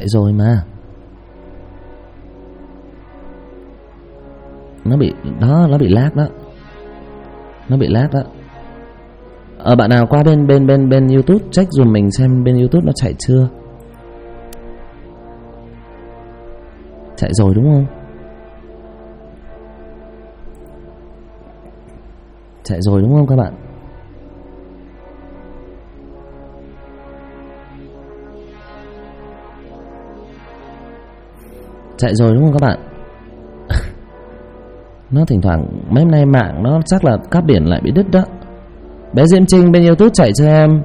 chạy rồi mà. Nó bị lag đó. Nó bị lag đó. Bạn nào qua bên YouTube check dùm mình xem bên YouTube nó chạy chưa. Chạy rồi đúng không? Chạy rồi đúng không các bạn? Chạy rồi đúng không các bạn? Nó thỉnh thoảng mấy hôm nay mạng nó chắc là cáp biển lại bị đứt đó. Bé Diễm Trinh bên YouTube chạy cho em.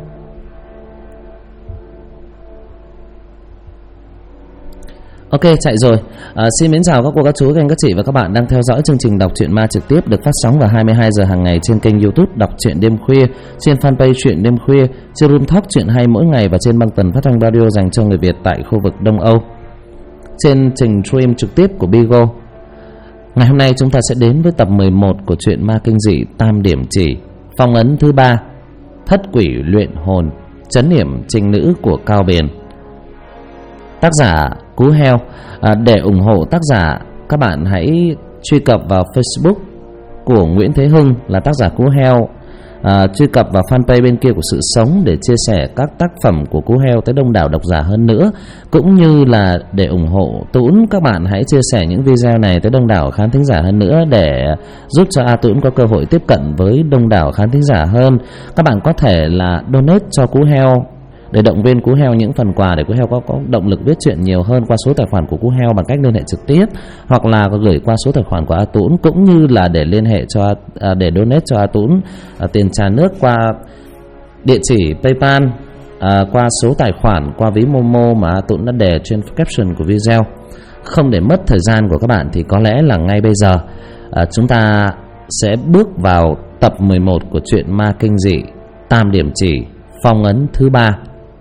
Ok, chạy rồi. Xin mến chào các cô, các chú, các anh, các chị và các bạn đang theo dõi chương trình đọc truyện ma trực tiếp được phát sóng vào 22 giờ hàng ngày trên kênh YouTube Đọc truyện đêm khuya, trên fanpage Truyện đêm khuya, trên room talk truyện hay mỗi ngày và trên băng tần phát thanh radio dành cho người Việt tại khu vực Đông Âu. Trên trình stream trực tiếp của Bigo. Ngày hôm nay chúng ta sẽ đến với tập 11 của truyện ma kinh dị Tam Điểm Chỉ, phong ấn thứ 3, Thất Quỷ Luyện Hồn, Trấn Yểm Trinh Nữ của Cao Biền. Tác giả Cú Heo. Để ủng hộ tác giả, các bạn hãy truy cập vào Facebook của Nguyễn Thế Hưng là tác giả Cú Heo, truy cập vào fanpage bên kia của Sự Sống để chia sẻ các tác phẩm của Cú Heo tới đông đảo độc giả hơn nữa. Cũng như là để ủng hộ Tũn, các bạn hãy chia sẻ những video này tới đông đảo khán thính giả hơn nữa để giúp cho A Tũn có cơ hội tiếp cận với đông đảo khán thính giả hơn. Các bạn có thể là donate cho Cú Heo để động viên Cú Heo những phần quà để Cú Heo có động lực viết truyện nhiều hơn qua số tài khoản của Cú Heo bằng cách liên hệ trực tiếp, hoặc là gửi qua số tài khoản của A Tũn, cũng như là để liên hệ cho để donate cho A Tũn tiền trà nước qua địa chỉ PayPal, qua số tài khoản, qua ví Momo mà A Tũn đã để trên caption của video. Không để mất thời gian của các bạn thì có lẽ là ngay bây giờ chúng ta sẽ bước vào tập 11 của truyện ma kinh dị Tam Điểm Chỉ, phong ấn thứ 3.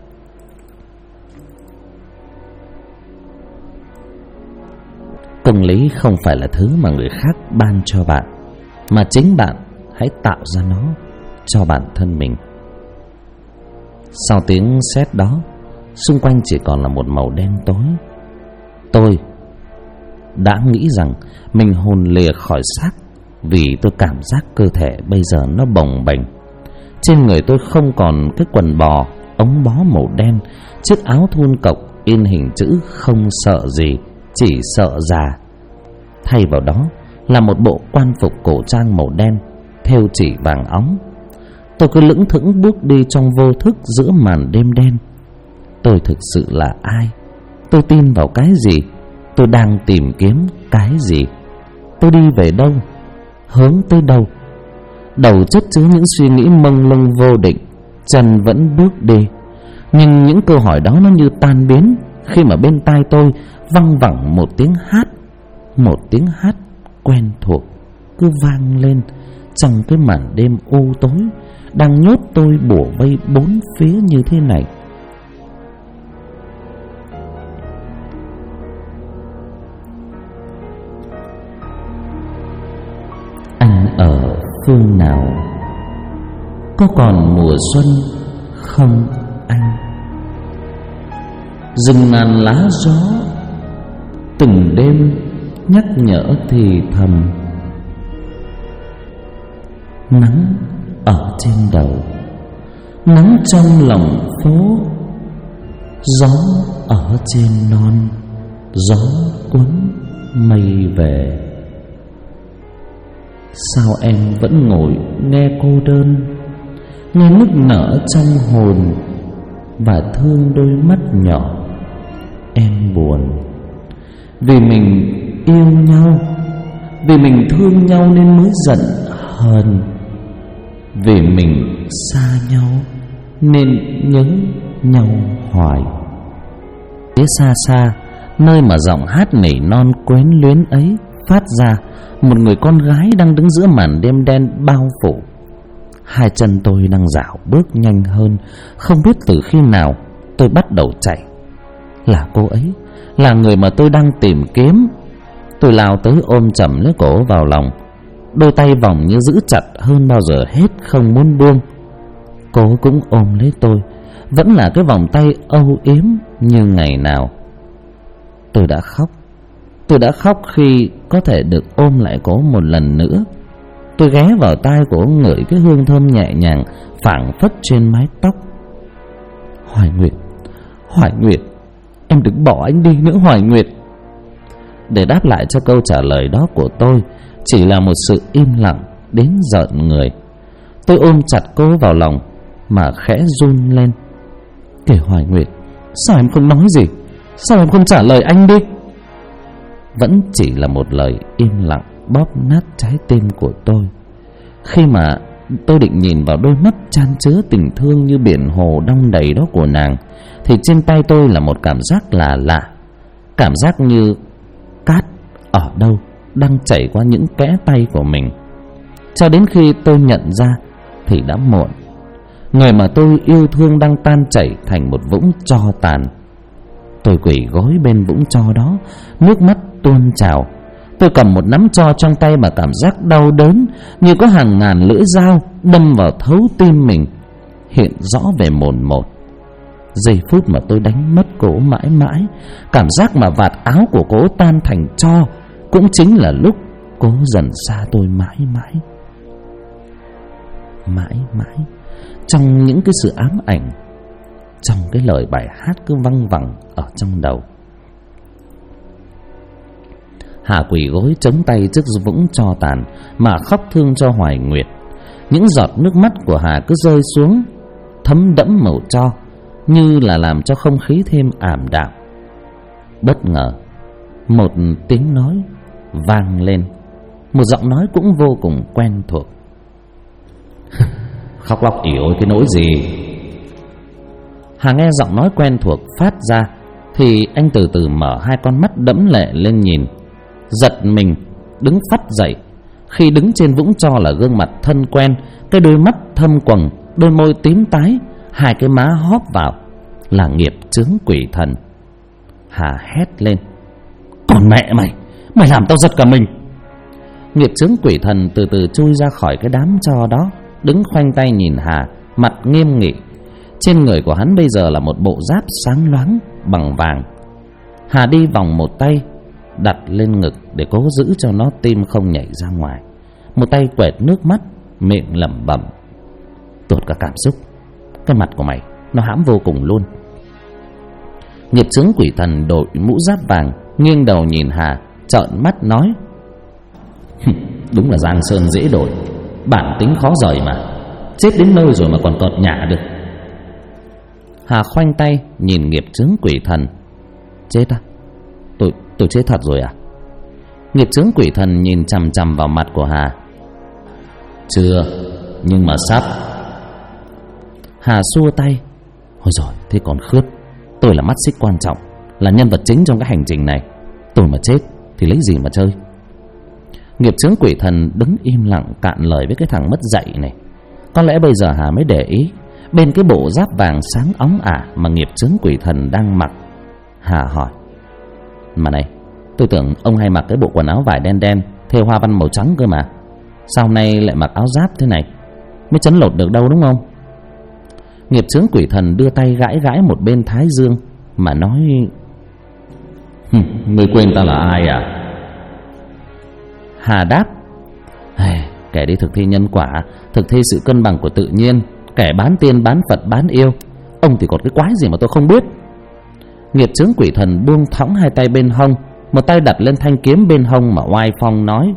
Công lý không phải là thứ mà người khác ban cho bạn, mà chính bạn hãy tạo ra nó cho bản thân mình. Sau tiếng sét đó, xung quanh chỉ còn là một màu đen tối. Tôi đã nghĩ rằng mình hồn lìa khỏi xác, vì tôi cảm giác cơ thể bây giờ nó bồng bềnh. Trên người tôi không còn cái quần bò, ống bó màu đen, chiếc áo thun cộc in hình chữ không sợ gì, chỉ sợ già. Thay vào đó là một bộ quan phục cổ trang màu đen, thêu chỉ vàng óng. Tôi cứ lững thững bước đi trong vô thức giữa màn đêm đen. Tôi thực sự là ai? Tôi tin vào cái gì? Tôi đang tìm kiếm cái gì? Tôi đi về đâu? Hướng tới đâu? Đầu chất chứa những suy nghĩ mông lung vô định, chân vẫn bước đi. Nhưng những câu hỏi đó nó như tan biến khi mà bên tai tôi văng vẳng một tiếng hát. Một tiếng hát quen thuộc cứ vang lên trong cái màn đêm u tối đang nhốt tôi bủa vây bốn phía như thế này. Anh ở phương nào? Có còn mùa xuân không anh? Rừng ngàn lá gió từng đêm nhắc nhở thì thầm. Nắng ở trên đầu, nắng trong lòng phố, gió ở trên non, gió cuốn mây về. Sao em vẫn ngồi nghe cô đơn, nghe nức nở trong hồn và thương đôi mắt nhỏ em buồn. Vì mình yêu nhau, vì mình thương nhau nên mới giận hờn, vì mình xa nhau nên nhớ nhau hoài. Phía xa xa, nơi mà giọng hát nỉ non quyến luyến ấy phát ra, một người con gái đang đứng giữa màn đêm đen bao phủ. Hai chân tôi đang dạo bước nhanh hơn. Không biết từ khi nào tôi bắt đầu chạy. Là cô ấy, là người mà tôi đang tìm kiếm. Tôi lao tới ôm chầm lấy cổ vào lòng, đôi tay vòng như giữ chặt hơn bao giờ hết, không muốn buông. Cô cũng ôm lấy tôi, vẫn là cái vòng tay âu yếm như ngày nào. Tôi đã khóc. Tôi đã khóc khi có thể được ôm lại cổ một lần nữa. Tôi ghé vào tai cổ ngửi cái hương thơm nhẹ nhàng phảng phất trên mái tóc. Hoài Nguyệt, Hoài Nguyệt, em đừng bỏ anh đi nữa Hoài Nguyệt. Để đáp lại cho câu trả lời đó của tôi chỉ là một sự im lặng đến rợn người. Tôi ôm chặt cô vào lòng mà khẽ run lên. Kìa Hoài Nguyệt, sao em không nói gì? Sao em không trả lời anh đi? Vẫn chỉ là một lời im lặng bóp nát trái tim của tôi. Khi mà tôi định nhìn vào đôi mắt chan chứa tình thương như biển hồ đong đầy đó của nàng, thì trên tay tôi là một cảm giác lạ lạ. Cảm giác như cát ở đâu đang chảy qua những kẽ tay của mình. Cho đến khi tôi nhận ra thì đã muộn. Người mà tôi yêu thương đang tan chảy thành một vũng tro tàn. Tôi quỳ gối bên vũng tro đó, nước mắt tuôn trào. Tôi cầm một nắm tro trong tay mà cảm giác đau đớn như có hàng ngàn lưỡi dao đâm vào thấu tim mình, hiện rõ về mồn một. Giây phút mà tôi đánh mất cổ mãi mãi, cảm giác mà vạt áo của cô tan thành tro cũng chính là lúc cô dần xa tôi mãi mãi. Mãi mãi trong những cái sự ám ảnh, trong cái lời bài hát cứ văng vẳng ở trong đầu. Hà quỳ gối chống tay trước vũng tro tàn mà khóc thương cho Hoài Nguyệt. Những giọt nước mắt của Hà cứ rơi xuống, thấm đẫm màu tro, như là làm cho không khí thêm ảm đạm. Bất ngờ một tiếng nói vang lên, một giọng nói cũng vô cùng quen thuộc. Khóc lóc ỉ ôi cái nỗi gì? Hà nghe giọng nói quen thuộc phát ra thì anh từ từ mở hai con mắt đẫm lệ lên nhìn. Giật mình đứng phắt dậy. Khi đứng trên vũng tro là gương mặt thân quen, cái đôi mắt thâm quầng, đôi môi tím tái, hai cái má hóp vào, là nghiệp chướng quỷ thần. Hà hét lên: Còn mẹ mày, mày làm tao giật cả mình. Nghiệp chướng quỷ thần từ từ chui ra khỏi cái đám tro đó, đứng khoanh tay nhìn Hà, mặt nghiêm nghị. Trên người của hắn bây giờ là một bộ giáp sáng loáng bằng vàng. Hà đi vòng một tay đặt lên ngực để cố giữ cho nó tim không nhảy ra ngoài, một tay quẹt nước mắt, miệng lẩm bẩm: Tuột cả cảm xúc, cái mặt của mày nó hãm vô cùng luôn. Nghiệp chướng quỷ thần đội mũ giáp vàng, nghiêng đầu nhìn Hà, trợn mắt nói: Đúng là Giang Sơn dễ đổi, bản tính khó rời mà. Chết đến nơi rồi mà còn cợt nhả được. Hà khoanh tay nhìn nghiệp chướng quỷ thần: Chết à? Tôi chết thật rồi à? Nghiệp chướng quỷ thần nhìn chằm chằm vào mặt của Hà: Chưa, nhưng mà sắp. Hà xua tay: Ôi giời, thế còn khướt. Tôi là mắt xích quan trọng, là nhân vật chính trong cái hành trình này. Tôi mà chết thì lấy gì mà chơi. Nghiệp chướng quỷ thần đứng im lặng cạn lời với cái thằng mất dạy này. Có lẽ bây giờ Hà mới để ý bên cái bộ giáp vàng sáng óng ả mà nghiệp chướng quỷ thần đang mặc. Hà hỏi: Mà này, tôi tưởng ông hay mặc cái bộ quần áo vải đen đen thêu hoa văn màu trắng cơ mà. Sao hôm nay lại mặc áo giáp thế này? Mới chấn lột được đâu đúng không? Nghiệp chướng quỷ thần đưa tay gãi gãi một bên thái dương mà nói: Ngươi quên ta là ai à? Hà đáp: Kẻ đi thực thi nhân quả, thực thi sự cân bằng của tự nhiên, kẻ bán tiên bán Phật bán yêu. Ông thì còn cái quái gì mà tôi không biết. Nghiệp chướng quỷ thần buông thõng hai tay bên hông, một tay đặt lên thanh kiếm bên hông mà oai phong nói: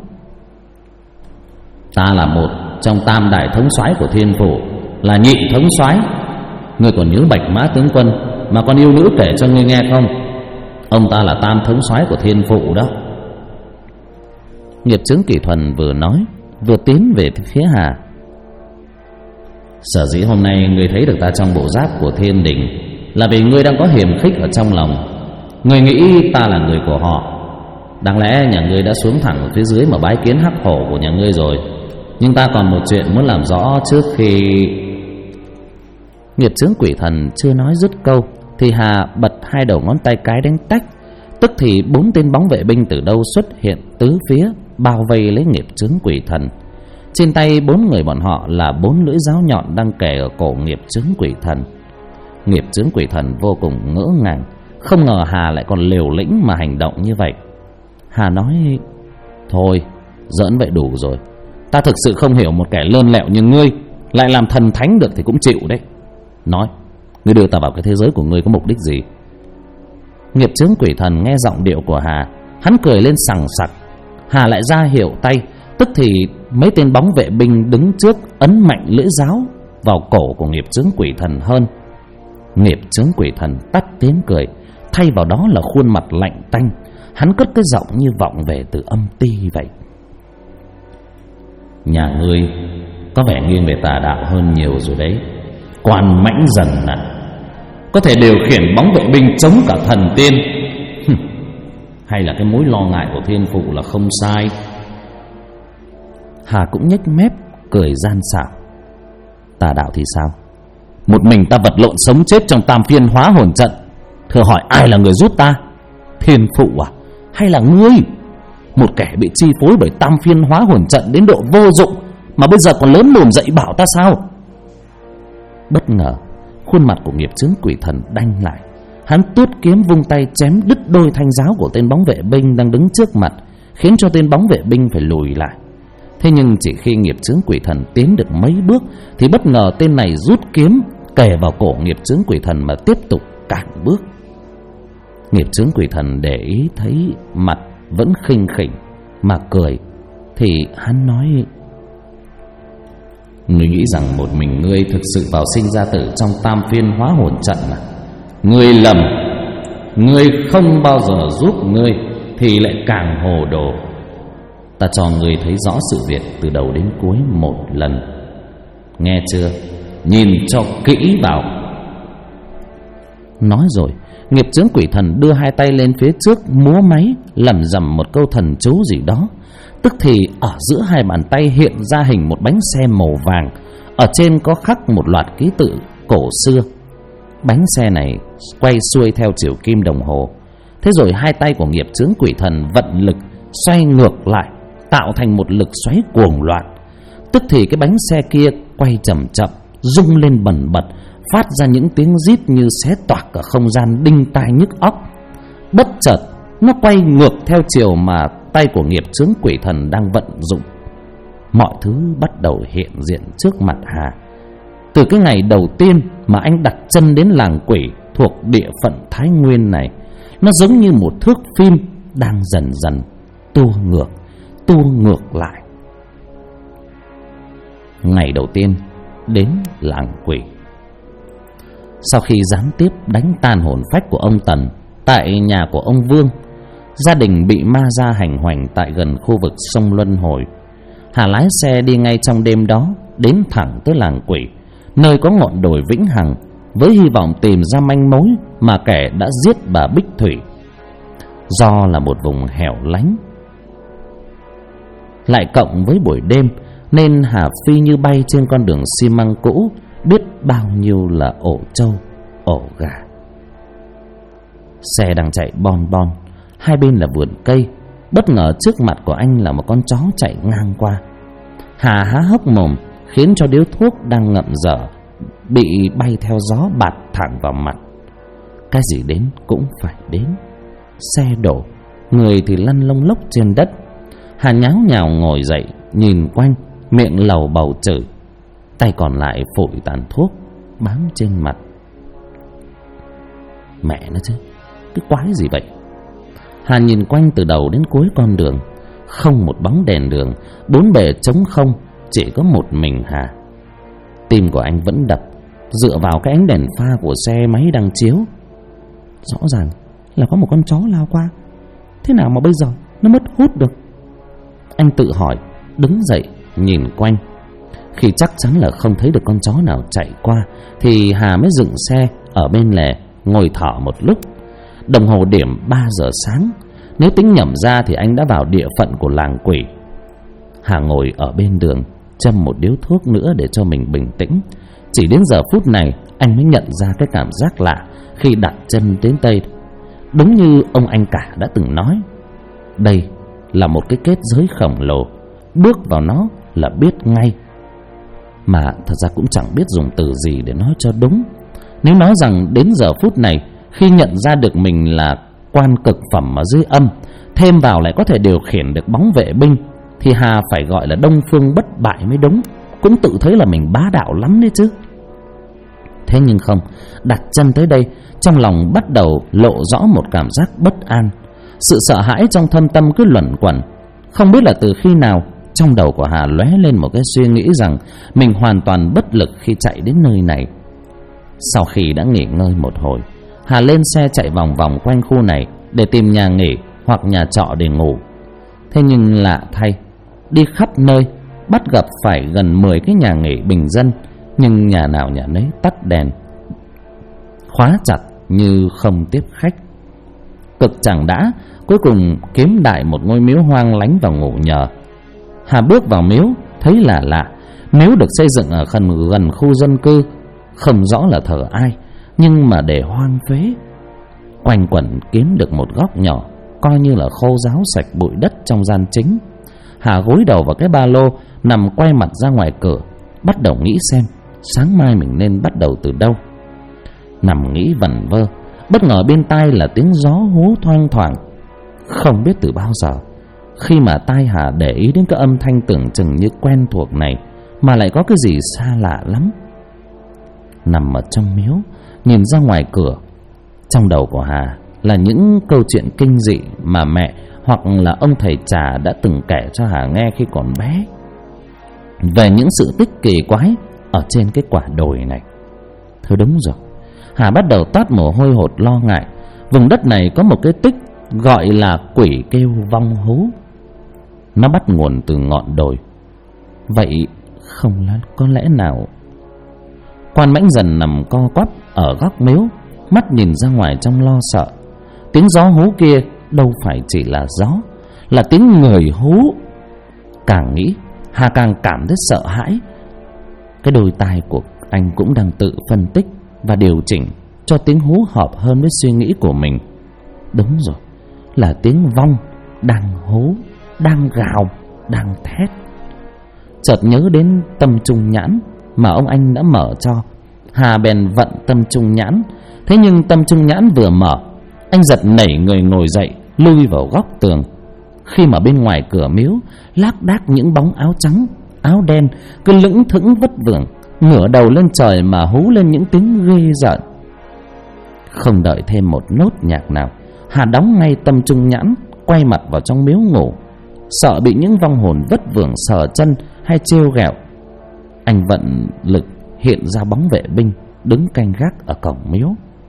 Ta là một trong tam đại thống soái của thiên phủ, là nhị thống soái. Ngươi còn nhớ Bạch Mã tướng quân mà con yêu nữ kể cho ngươi nghe không? Ông ta là tam thống soái của thiên phủ đó. Nghiệp chướng quỷ thần vừa nói vừa tiến về phía Hà: Sở dĩ hôm nay ngươi thấy được ta trong bộ giáp của thiên đình là vì ngươi đang có hiềm khích ở trong lòng. Ngươi nghĩ ta là người của họ. Đáng lẽ nhà ngươi đã xuống thẳng ở phía dưới mà bái kiến hắc hổ của nhà ngươi rồi. Nhưng ta còn một chuyện muốn làm rõ trước khi... Nghiệp chướng quỷ thần chưa nói dứt câu thì Hà bật hai đầu ngón tay cái đánh tách. Tức thì 4 tên bóng vệ binh từ đâu xuất hiện tứ phía, bao vây lấy nghiệp chướng quỷ thần. Trên tay 4 người bọn họ là 4 lưỡi giáo nhọn đang kề ở cổ nghiệp chướng quỷ thần. Nghiệp chướng quỷ thần vô cùng ngỡ ngàng, Không ngờ Hà lại còn liều lĩnh mà hành động như vậy. Hà nói: thôi, giỡn vậy đủ rồi. Ta thực sự không hiểu một kẻ lơn lẹo như ngươi lại làm thần thánh được thì cũng chịu đấy. Nói, ngươi đưa ta vào cái thế giới của ngươi có mục đích gì? Nghiệp chướng quỷ thần nghe giọng điệu của Hà, hắn cười lên sằng sặc. Hà lại ra hiệu tay, tức thì mấy tên bóng vệ binh đứng trước ấn mạnh lưỡi giáo vào cổ của nghiệp chướng quỷ thần hơn. Nghiệp chướng quỷ thần tắt tiếng cười, thay vào đó là khuôn mặt lạnh tanh. Hắn cất cái giọng như vọng về từ âm ti vậy. Nhà ngươi có vẻ nghiêng về tà đạo hơn nhiều rồi đấy. Quan mãnh dần à? Có thể điều khiển bóng vệ binh chống cả thần tiên. Hay là cái mối lo ngại của thiên phụ là không sai? Hà cũng nhếch mép cười gian xảo. Tà đạo thì sao? Một mình ta vật lộn sống chết trong tam phiên hóa hồn trận. Thưa hỏi ai là người giúp ta? Thiên phụ à? Hay là ngươi? Một kẻ bị chi phối bởi tam phiên hóa hồn trận đến độ vô dụng mà bây giờ còn lớn mồm dậy bảo ta sao? Bất ngờ khuôn mặt của nghiệp chướng quỷ thần đanh lại. Hắn tuốt kiếm vung tay chém đứt đôi thanh giáo của tên bóng vệ binh đang đứng trước mặt, khiến cho tên bóng vệ binh phải lùi lại. Thế nhưng chỉ khi nghiệp chướng quỷ thần tiến được mấy bước thì bất ngờ tên này rút kiếm kề vào cổ nghiệp chướng quỷ thần mà tiếp tục cản bước. Nghiệp chướng quỷ thần để ý thấy mặt vẫn khinh khỉnh mà cười, thì hắn nói: ngươi nghĩ rằng một mình ngươi thực sự vào sinh ra tử trong tam phiên hóa hồn trận à? Ngươi lầm. Ngươi không bao giờ giúp ngươi thì lại càng hồ đồ. Ta cho ngươi thấy rõ sự việc từ đầu đến cuối một lần, nghe chưa? Nhìn cho kỹ vào. Nói rồi, nghiệp chướng quỷ thần đưa hai tay lên phía trước múa máy lẩm rẩm một câu thần chú gì đó. Tức thì ở giữa hai bàn tay hiện ra hình một bánh xe màu vàng, ở trên có khắc một loạt ký tự cổ xưa. Bánh xe này quay xuôi theo chiều kim đồng hồ. Thế rồi hai tay của nghiệp chướng quỷ thần vận lực xoay ngược lại, tạo thành một lực xoáy cuồng loạn. Tức thì cái bánh xe kia quay chậm chậm, rung lên bần bật, phát ra những tiếng rít như xé toạc cả không gian, đinh tai nhức óc. Bất chợt nó quay ngược theo chiều mà tay của nghiệp chướng quỷ thần đang vận dụng. Mọi thứ bắt đầu hiện diện trước mặt Hà. Từ cái ngày đầu tiên mà anh đặt chân đến làng quỷ thuộc địa phận Thái Nguyên này, nó giống như một thước phim đang dần dần tua ngược lại. Ngày đầu tiên đến làng quỷ, sau khi gián tiếp đánh tan hồn phách của ông Tần tại nhà của ông Vương, gia đình bị ma ra hành hoành tại gần khu vực sông Luân Hồi. Hà lái xe đi ngay trong đêm đó đến thẳng tới làng quỷ, nơi có ngọn đồi vĩnh hằng, với hy vọng tìm ra manh mối mà kẻ đã giết bà Bích Thủy. Do là một vùng hẻo lánh, lại cộng với buổi đêm, nên Hà phi như bay trên con đường xi măng cũ, biết bao nhiêu là ổ trâu, ổ gà. Xe đang chạy bon bon, hai bên là vườn cây. Bất ngờ trước mặt của anh là một con chó chạy ngang qua. Hà há hốc mồm, khiến cho điếu thuốc đang ngậm dở bị bay theo gió bạt thẳng vào mặt. Cái gì đến cũng phải đến. Xe đổ, người thì lăn lông lốc trên đất. Hà nháo nhào ngồi dậy, nhìn quanh, miệng lầu bầu chửi, tay còn lại phủi tàn thuốc bám trên mặt. Mẹ nó chứ, cái quái gì vậy? Hà nhìn quanh từ đầu đến cuối con đường, không một bóng đèn đường, bốn bề trống không, chỉ có một mình Hà. Tim của anh vẫn đập, dựa vào cái ánh đèn pha của xe máy đang chiếu. Rõ ràng là có một con chó lao qua, thế nào mà bây giờ nó mất hút được? Anh tự hỏi, đứng dậy nhìn quanh. Khi chắc chắn là không thấy được con chó nào chạy qua, thì Hà mới dừng xe ở bên lề, ngồi thở một lúc. Đồng hồ điểm 3 giờ sáng. Nếu tính nhẩm ra thì anh đã vào địa phận của làng quỷ. Hà ngồi ở bên đường, châm một điếu thuốc nữa để cho mình bình tĩnh. Chỉ đến giờ phút này anh mới nhận ra cái cảm giác lạ khi đặt chân đến đây. Đúng như ông anh cả đã từng nói, đây là một cái kết giới khổng lồ, bước vào nó là biết ngay. Mà thật ra cũng chẳng biết dùng từ gì để nói cho đúng. Nếu nói rằng đến giờ phút này khi nhận ra được mình là quan cực phẩm ở dưới âm, thêm vào lại có thể điều khiển được bóng vệ binh, thì Hà phải gọi là Đông Phương bất bại mới đúng. Cũng tự thấy là mình bá đạo lắm đấy chứ. Thế nhưng không, đặt chân tới đây, trong lòng bắt đầu lộ rõ một cảm giác bất an. Sự sợ hãi trong thâm tâm cứ luẩn quẩn. Không biết là từ khi nào, trong đầu của Hà lóe lên một cái suy nghĩ rằng mình hoàn toàn bất lực khi chạy đến nơi này. Sau khi đã nghỉ ngơi một hồi, Hà lên xe chạy vòng vòng quanh khu này để tìm nhà nghỉ hoặc nhà trọ để ngủ. Thế nhưng lạ thay, đi khắp nơi bắt gặp phải gần 10 cái nhà nghỉ bình dân, nhưng nhà nào nhà nấy tắt đèn, khóa chặt như không tiếp khách. Cực chẳng đã, cuối cùng kiếm đại một ngôi miếu hoang lánh vào ngủ nhờ. Hà bước vào miếu, thấy là lạ. Miếu được xây dựng ở gần khu dân cư, không rõ là thờ ai, nhưng mà để hoang phế. Quanh quẩn kiếm được một góc nhỏ, coi như là khô ráo sạch bụi đất trong gian chính. Hà gối đầu vào cái ba lô, nằm quay mặt ra ngoài cửa, bắt đầu nghĩ xem sáng mai mình nên bắt đầu từ đâu. Nằm nghĩ vẩn vơ, bất ngờ bên tai là tiếng gió hú thoang thoảng. Không biết từ bao giờ, khi mà tai Hà để ý đến cái âm thanh tưởng chừng như quen thuộc này, mà lại có cái gì xa lạ lắm. Nằm ở trong miếu, nhìn ra ngoài cửa, trong đầu của Hà là những câu chuyện kinh dị mà mẹ hoặc là ông thầy trà đã từng kể cho Hà nghe khi còn bé, về những sự tích kỳ quái ở trên cái quả đồi này. Thôi đúng rồi, Hà bắt đầu toát mồ hôi hột lo ngại. Vùng đất này có một cái tích gọi là quỷ kêu vong hú. Nó bắt nguồn từ ngọn đồi. Vậy không có lẽ nào... Quan Mãnh Dần nằm co quắp ở góc miếu, mắt nhìn ra ngoài trong lo sợ. Tiếng gió hú kia đâu phải chỉ là gió, là tiếng người hú. Càng nghĩ, Hà càng cảm thấy sợ hãi. Cái đôi tai của anh cũng đang tự phân tích và điều chỉnh cho tiếng hú hợp hơn với suy nghĩ của mình. Đúng rồi, là tiếng vong đang hú, đang gào, đang thét. Chợt nhớ đến tâm trung nhãn mà ông anh đã mở cho. Hà bèn vận tâm trung nhãn. Thế nhưng tâm trung nhãn vừa mở, anh giật nảy người ngồi dậy, lui vào góc tường. Khi mà bên ngoài cửa miếu lác đác những bóng áo trắng, áo đen cứ lững thững vất vưởng, ngửa đầu lên trời mà hú lên những tiếng ghê rợn. Không đợi thêm một nốt nhạc nào, Hà đóng ngay tâm trung nhãn, quay mặt vào trong miếu ngủ, sợ bị những vong hồn vất vưởng sờ chân hay trêu ghẹo. Anh vận lực hiện ra bóng vệ binh đứng canh gác ở cổng miếu.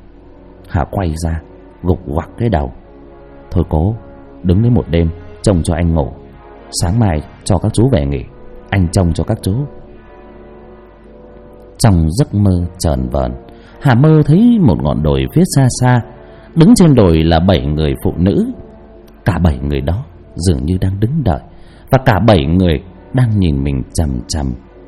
Hà quay ra, gục quặc cái đầu. Thôi cố đứng đến một đêm trông cho anh ngủ, sáng mai cho các chú về nghỉ, anh trông cho các chú. Trong giấc mơ chờn vờn, Hà mơ thấy một ngọn đồi phía xa xa. Đứng trên đồi là 7 người phụ nữ. Cả 7 người đó dường như đang đứng đợi, và cả 7 người đang nhìn mình chằm chằm.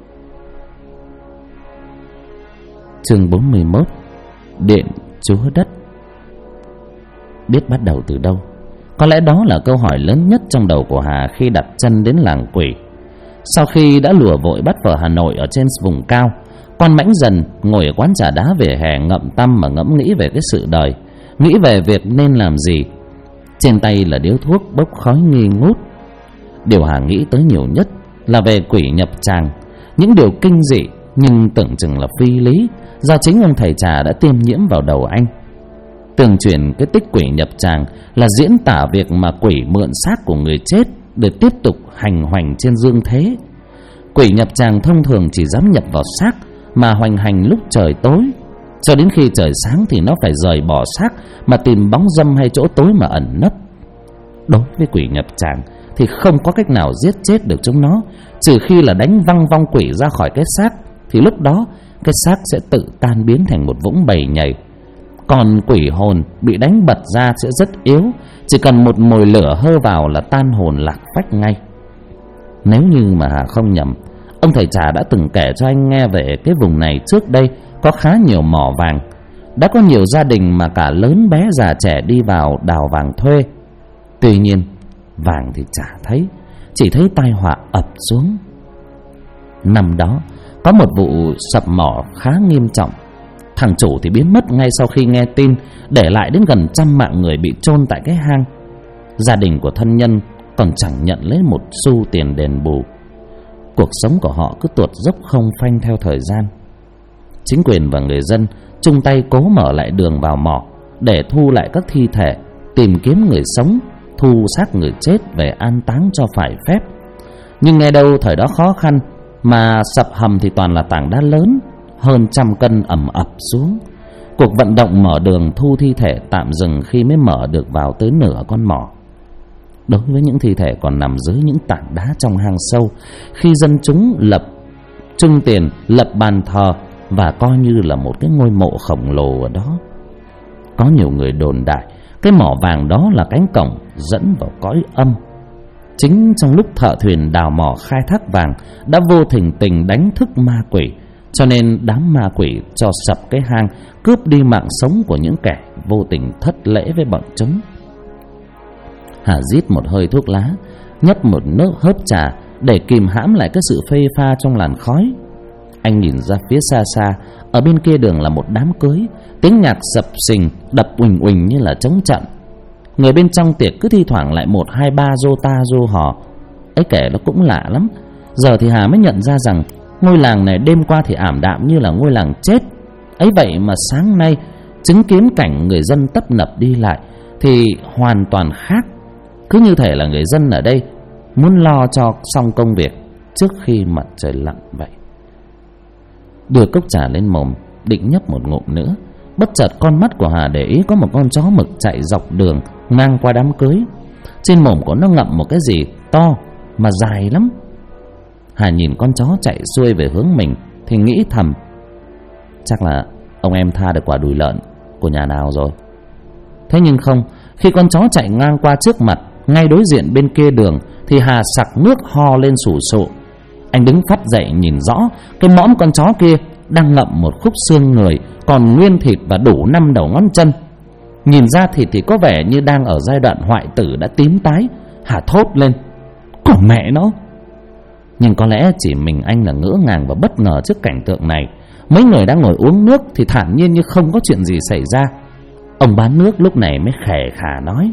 Chương 41: Điện Chúa Đất. Biết bắt đầu từ đâu? Có lẽ đó là câu hỏi lớn nhất trong đầu của Hà khi đặt chân đến làng quỷ. Sau khi đã lùa vội bắt vợ Hà Nội ở trên vùng cao, Quan Mãnh Dần ngồi ở quán trà đá vỉa hè ngậm tăm mà ngẫm nghĩ về cái sự đời, nghĩ về việc nên làm gì. Trên tay là điếu thuốc bốc khói nghi ngút. Điều Hà nghĩ tới nhiều nhất là về quỷ nhập tràng, những điều kinh dị nhưng tưởng chừng là phi lý do chính ông thầy trà đã tiêm nhiễm vào đầu anh. Tường truyền cái tích quỷ nhập tràng là diễn tả việc mà quỷ mượn xác của người chết để tiếp tục hành hoành trên dương thế. Quỷ nhập tràng thông thường chỉ dám nhập vào xác mà hoành hành lúc trời tối, cho đến khi trời sáng thì nó phải rời bỏ xác mà tìm bóng dâm hay chỗ tối mà ẩn nấp. Đối với quỷ nhập tràng thì không có cách nào giết chết được chúng nó, trừ khi là đánh văng vong quỷ ra khỏi cái xác, thì lúc đó cái xác sẽ tự tan biến thành một vũng bầy nhầy. Còn quỷ hồn bị đánh bật ra sẽ rất yếu, chỉ cần một mồi lửa hơ vào là tan hồn lạc phách ngay. Nếu như mà Hà không nhầm, ông thầy trà đã từng kể cho anh nghe về cái vùng này trước đây có khá nhiều mỏ vàng. Đã có nhiều gia đình mà cả lớn bé già trẻ đi vào đào vàng thuê. Tuy nhiên vàng thì chả thấy, chỉ thấy tai họa ập xuống. Năm đó có một vụ sập mỏ khá nghiêm trọng. Thằng chủ thì biến mất ngay sau khi nghe tin, để lại đến gần 100 mạng người bị chôn tại cái hang. Gia đình của thân nhân còn chẳng nhận lấy một xu tiền đền bù. Cuộc sống của họ cứ tuột dốc không phanh theo thời gian. Chính quyền và người dân chung tay cố mở lại đường vào mỏ để thu lại các thi thể, tìm kiếm người sống, thu xác người chết về an táng cho phải phép. Nhưng nghe đâu thời đó khó khăn, mà sập hầm thì toàn là tảng đá lớn hơn 100 cân ầm ập xuống. Cuộc vận động mở đường thu thi thể tạm dừng khi mới mở được vào tới nửa con mỏ. Đối với những thi thể còn nằm dưới những tảng đá trong hang sâu, khi dân chúng lập trưng tiền, lập bàn thờ và coi như là một cái ngôi mộ khổng lồ ở đó. Có nhiều người đồn đại cái mỏ vàng đó là cánh cổng dẫn vào cõi âm. Chính trong lúc thợ thuyền đào mỏ khai thác vàng đã vô tình tình đánh thức ma quỷ, cho nên đám ma quỷ cho sập cái hang, cướp đi mạng sống của những kẻ vô tình thất lễ với bọn chúng. Hà rít một hơi thuốc lá, nhấp một hớp trà để kìm hãm lại cái sự phê pha trong làn khói. Anh nhìn ra phía xa xa, ở bên kia đường là một đám cưới, tiếng nhạc sập sình đập uỳnh uỳnh như là trống trận. Người bên trong tiệc cứ thi thoảng lại 1, 2, 3 rô ta rô hò. Ấy kể nó cũng lạ lắm. Giờ thì Hà mới nhận ra rằng ngôi làng này đêm qua thì ảm đạm như là ngôi làng chết. Ấy vậy mà sáng nay chứng kiến cảnh người dân tấp nập đi lại thì hoàn toàn khác. Cứ như thể là người dân ở đây muốn lo cho xong công việc trước khi mặt trời lặn vậy. Đưa cốc trà lên mồm, định nhấp một ngụm nữa, bất chợt con mắt của Hà để ý có một con chó mực chạy dọc đường ngang qua đám cưới. Trên mồm của nó ngậm một cái gì to mà dài lắm. Hà nhìn con chó chạy xuôi về hướng mình thì nghĩ thầm, chắc là ông em tha được quả đùi lợn của nhà nào rồi. Thế nhưng không, khi con chó chạy ngang qua trước mặt, ngay đối diện bên kia đường, thì Hà sặc nước ho lên sù sụ. Anh đứng phắt dậy nhìn rõ, cái mõm con chó kia đang ngậm một khúc xương người còn nguyên thịt và đủ 5 đầu ngón chân. Nhìn ra thịt thì có vẻ như đang ở giai đoạn hoại tử đã tím tái. Hà thốt lên, còn mẹ nó. Nhưng có lẽ chỉ mình anh là ngỡ ngàng và bất ngờ trước cảnh tượng này. Mấy người đang ngồi uống nước thì thản nhiên như không có chuyện gì xảy ra. Ông bán nước lúc này mới khè khà nói,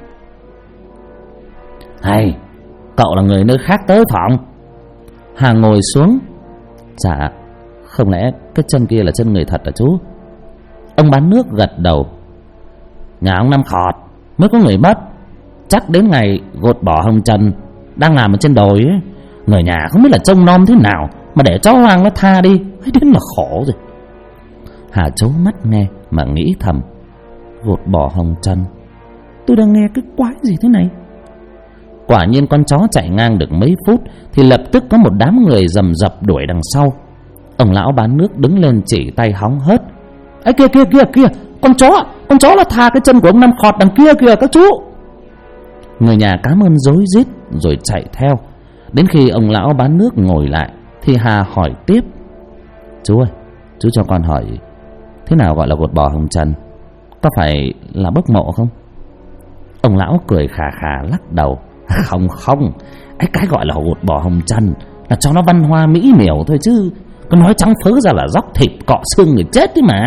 hay, cậu là người nơi khác tới phòng? Hà ngồi xuống. Dạ, không lẽ cái chân kia là chân người thật hả chú? Ông bán nước gật đầu. Nhà ông Năm Khọt mới có người mất, chắc đến ngày gột bỏ hồng trần đang làm ở trên đồi ấy. Người nhà không biết là trông nom thế nào mà để chó hoang nó tha đi, thấy đến là khổ rồi. Hà trố mắt nghe mà nghĩ thầm, gột bỏ hồng trần, tôi đang nghe cái quái gì thế này. Quả nhiên con chó chạy ngang được mấy phút thì lập tức có một đám người rầm rập đuổi đằng sau. Ông lão bán nước đứng lên chỉ tay hóng hớt, ấy kia kia kia kia, con chó là tha cái chân của ông Năm Khọt đằng kia kìa các chú. Người nhà cảm ơn rối rít rồi chạy theo. Đến khi ông lão bán nước ngồi lại thì Hà hỏi tiếp, chú ơi, chú cho con hỏi, thế nào gọi là gột bỏ hồng trần? Có phải là bốc mộ không? Ông lão cười khà khà lắc đầu, không, cái gọi là gột bỏ hồng trần là cho nó văn hoa mỹ miều thôi, chứ có nói trắng phớ ra là dóc thịt cọ xương người chết đấy mà.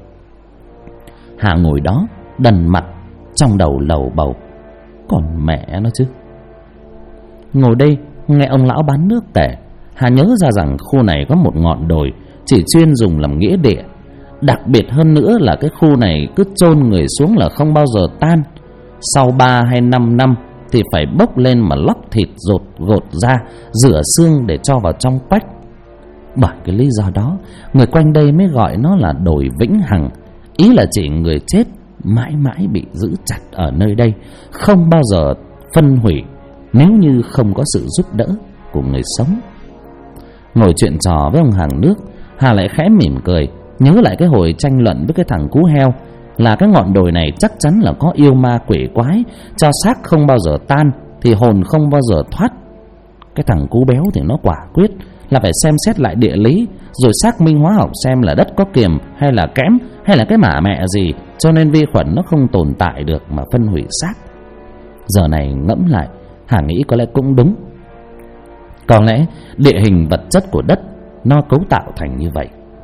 Hà ngồi đó đần mặt, trong đầu lầu bầu, còn mẹ nó chứ. Ngồi đây nghe ông lão bán nước kể, Hà nhớ ra rằng khu này có một ngọn đồi chỉ chuyên dùng làm nghĩa địa. Đặc biệt hơn nữa là cái khu này cứ chôn người xuống là không bao giờ tan. Sau 3 hay 5 năm thì phải bốc lên mà lóc thịt gột ra, rửa xương để cho vào trong quách. Bởi cái lý do đó, người quanh đây mới gọi nó là đồi vĩnh hằng. Ý là chỉ người chết mãi mãi bị giữ chặt ở nơi đây, không bao giờ phân hủy nếu như không có sự giúp đỡ của người sống. Ngồi chuyện trò với ông hàng nước, Hà lại khẽ mỉm cười, nhớ lại cái hồi tranh luận với cái thằng cú heo là cái ngọn đồi này chắc chắn là có yêu ma quỷ quái, cho xác không bao giờ tan thì hồn không bao giờ thoát. Cái thằng cú béo thì nó quả quyết là phải xem xét lại địa lý, rồi xác minh hóa học xem là đất có kiềm hay là kẽm hay là cái mả mẹ gì, cho nên vi khuẩn nó không tồn tại được mà phân hủy xác. Giờ này ngẫm lại, Hà nghĩ có lẽ cũng đúng. Có lẽ địa hình vật chất của đất nó cấu tạo thành như vậy.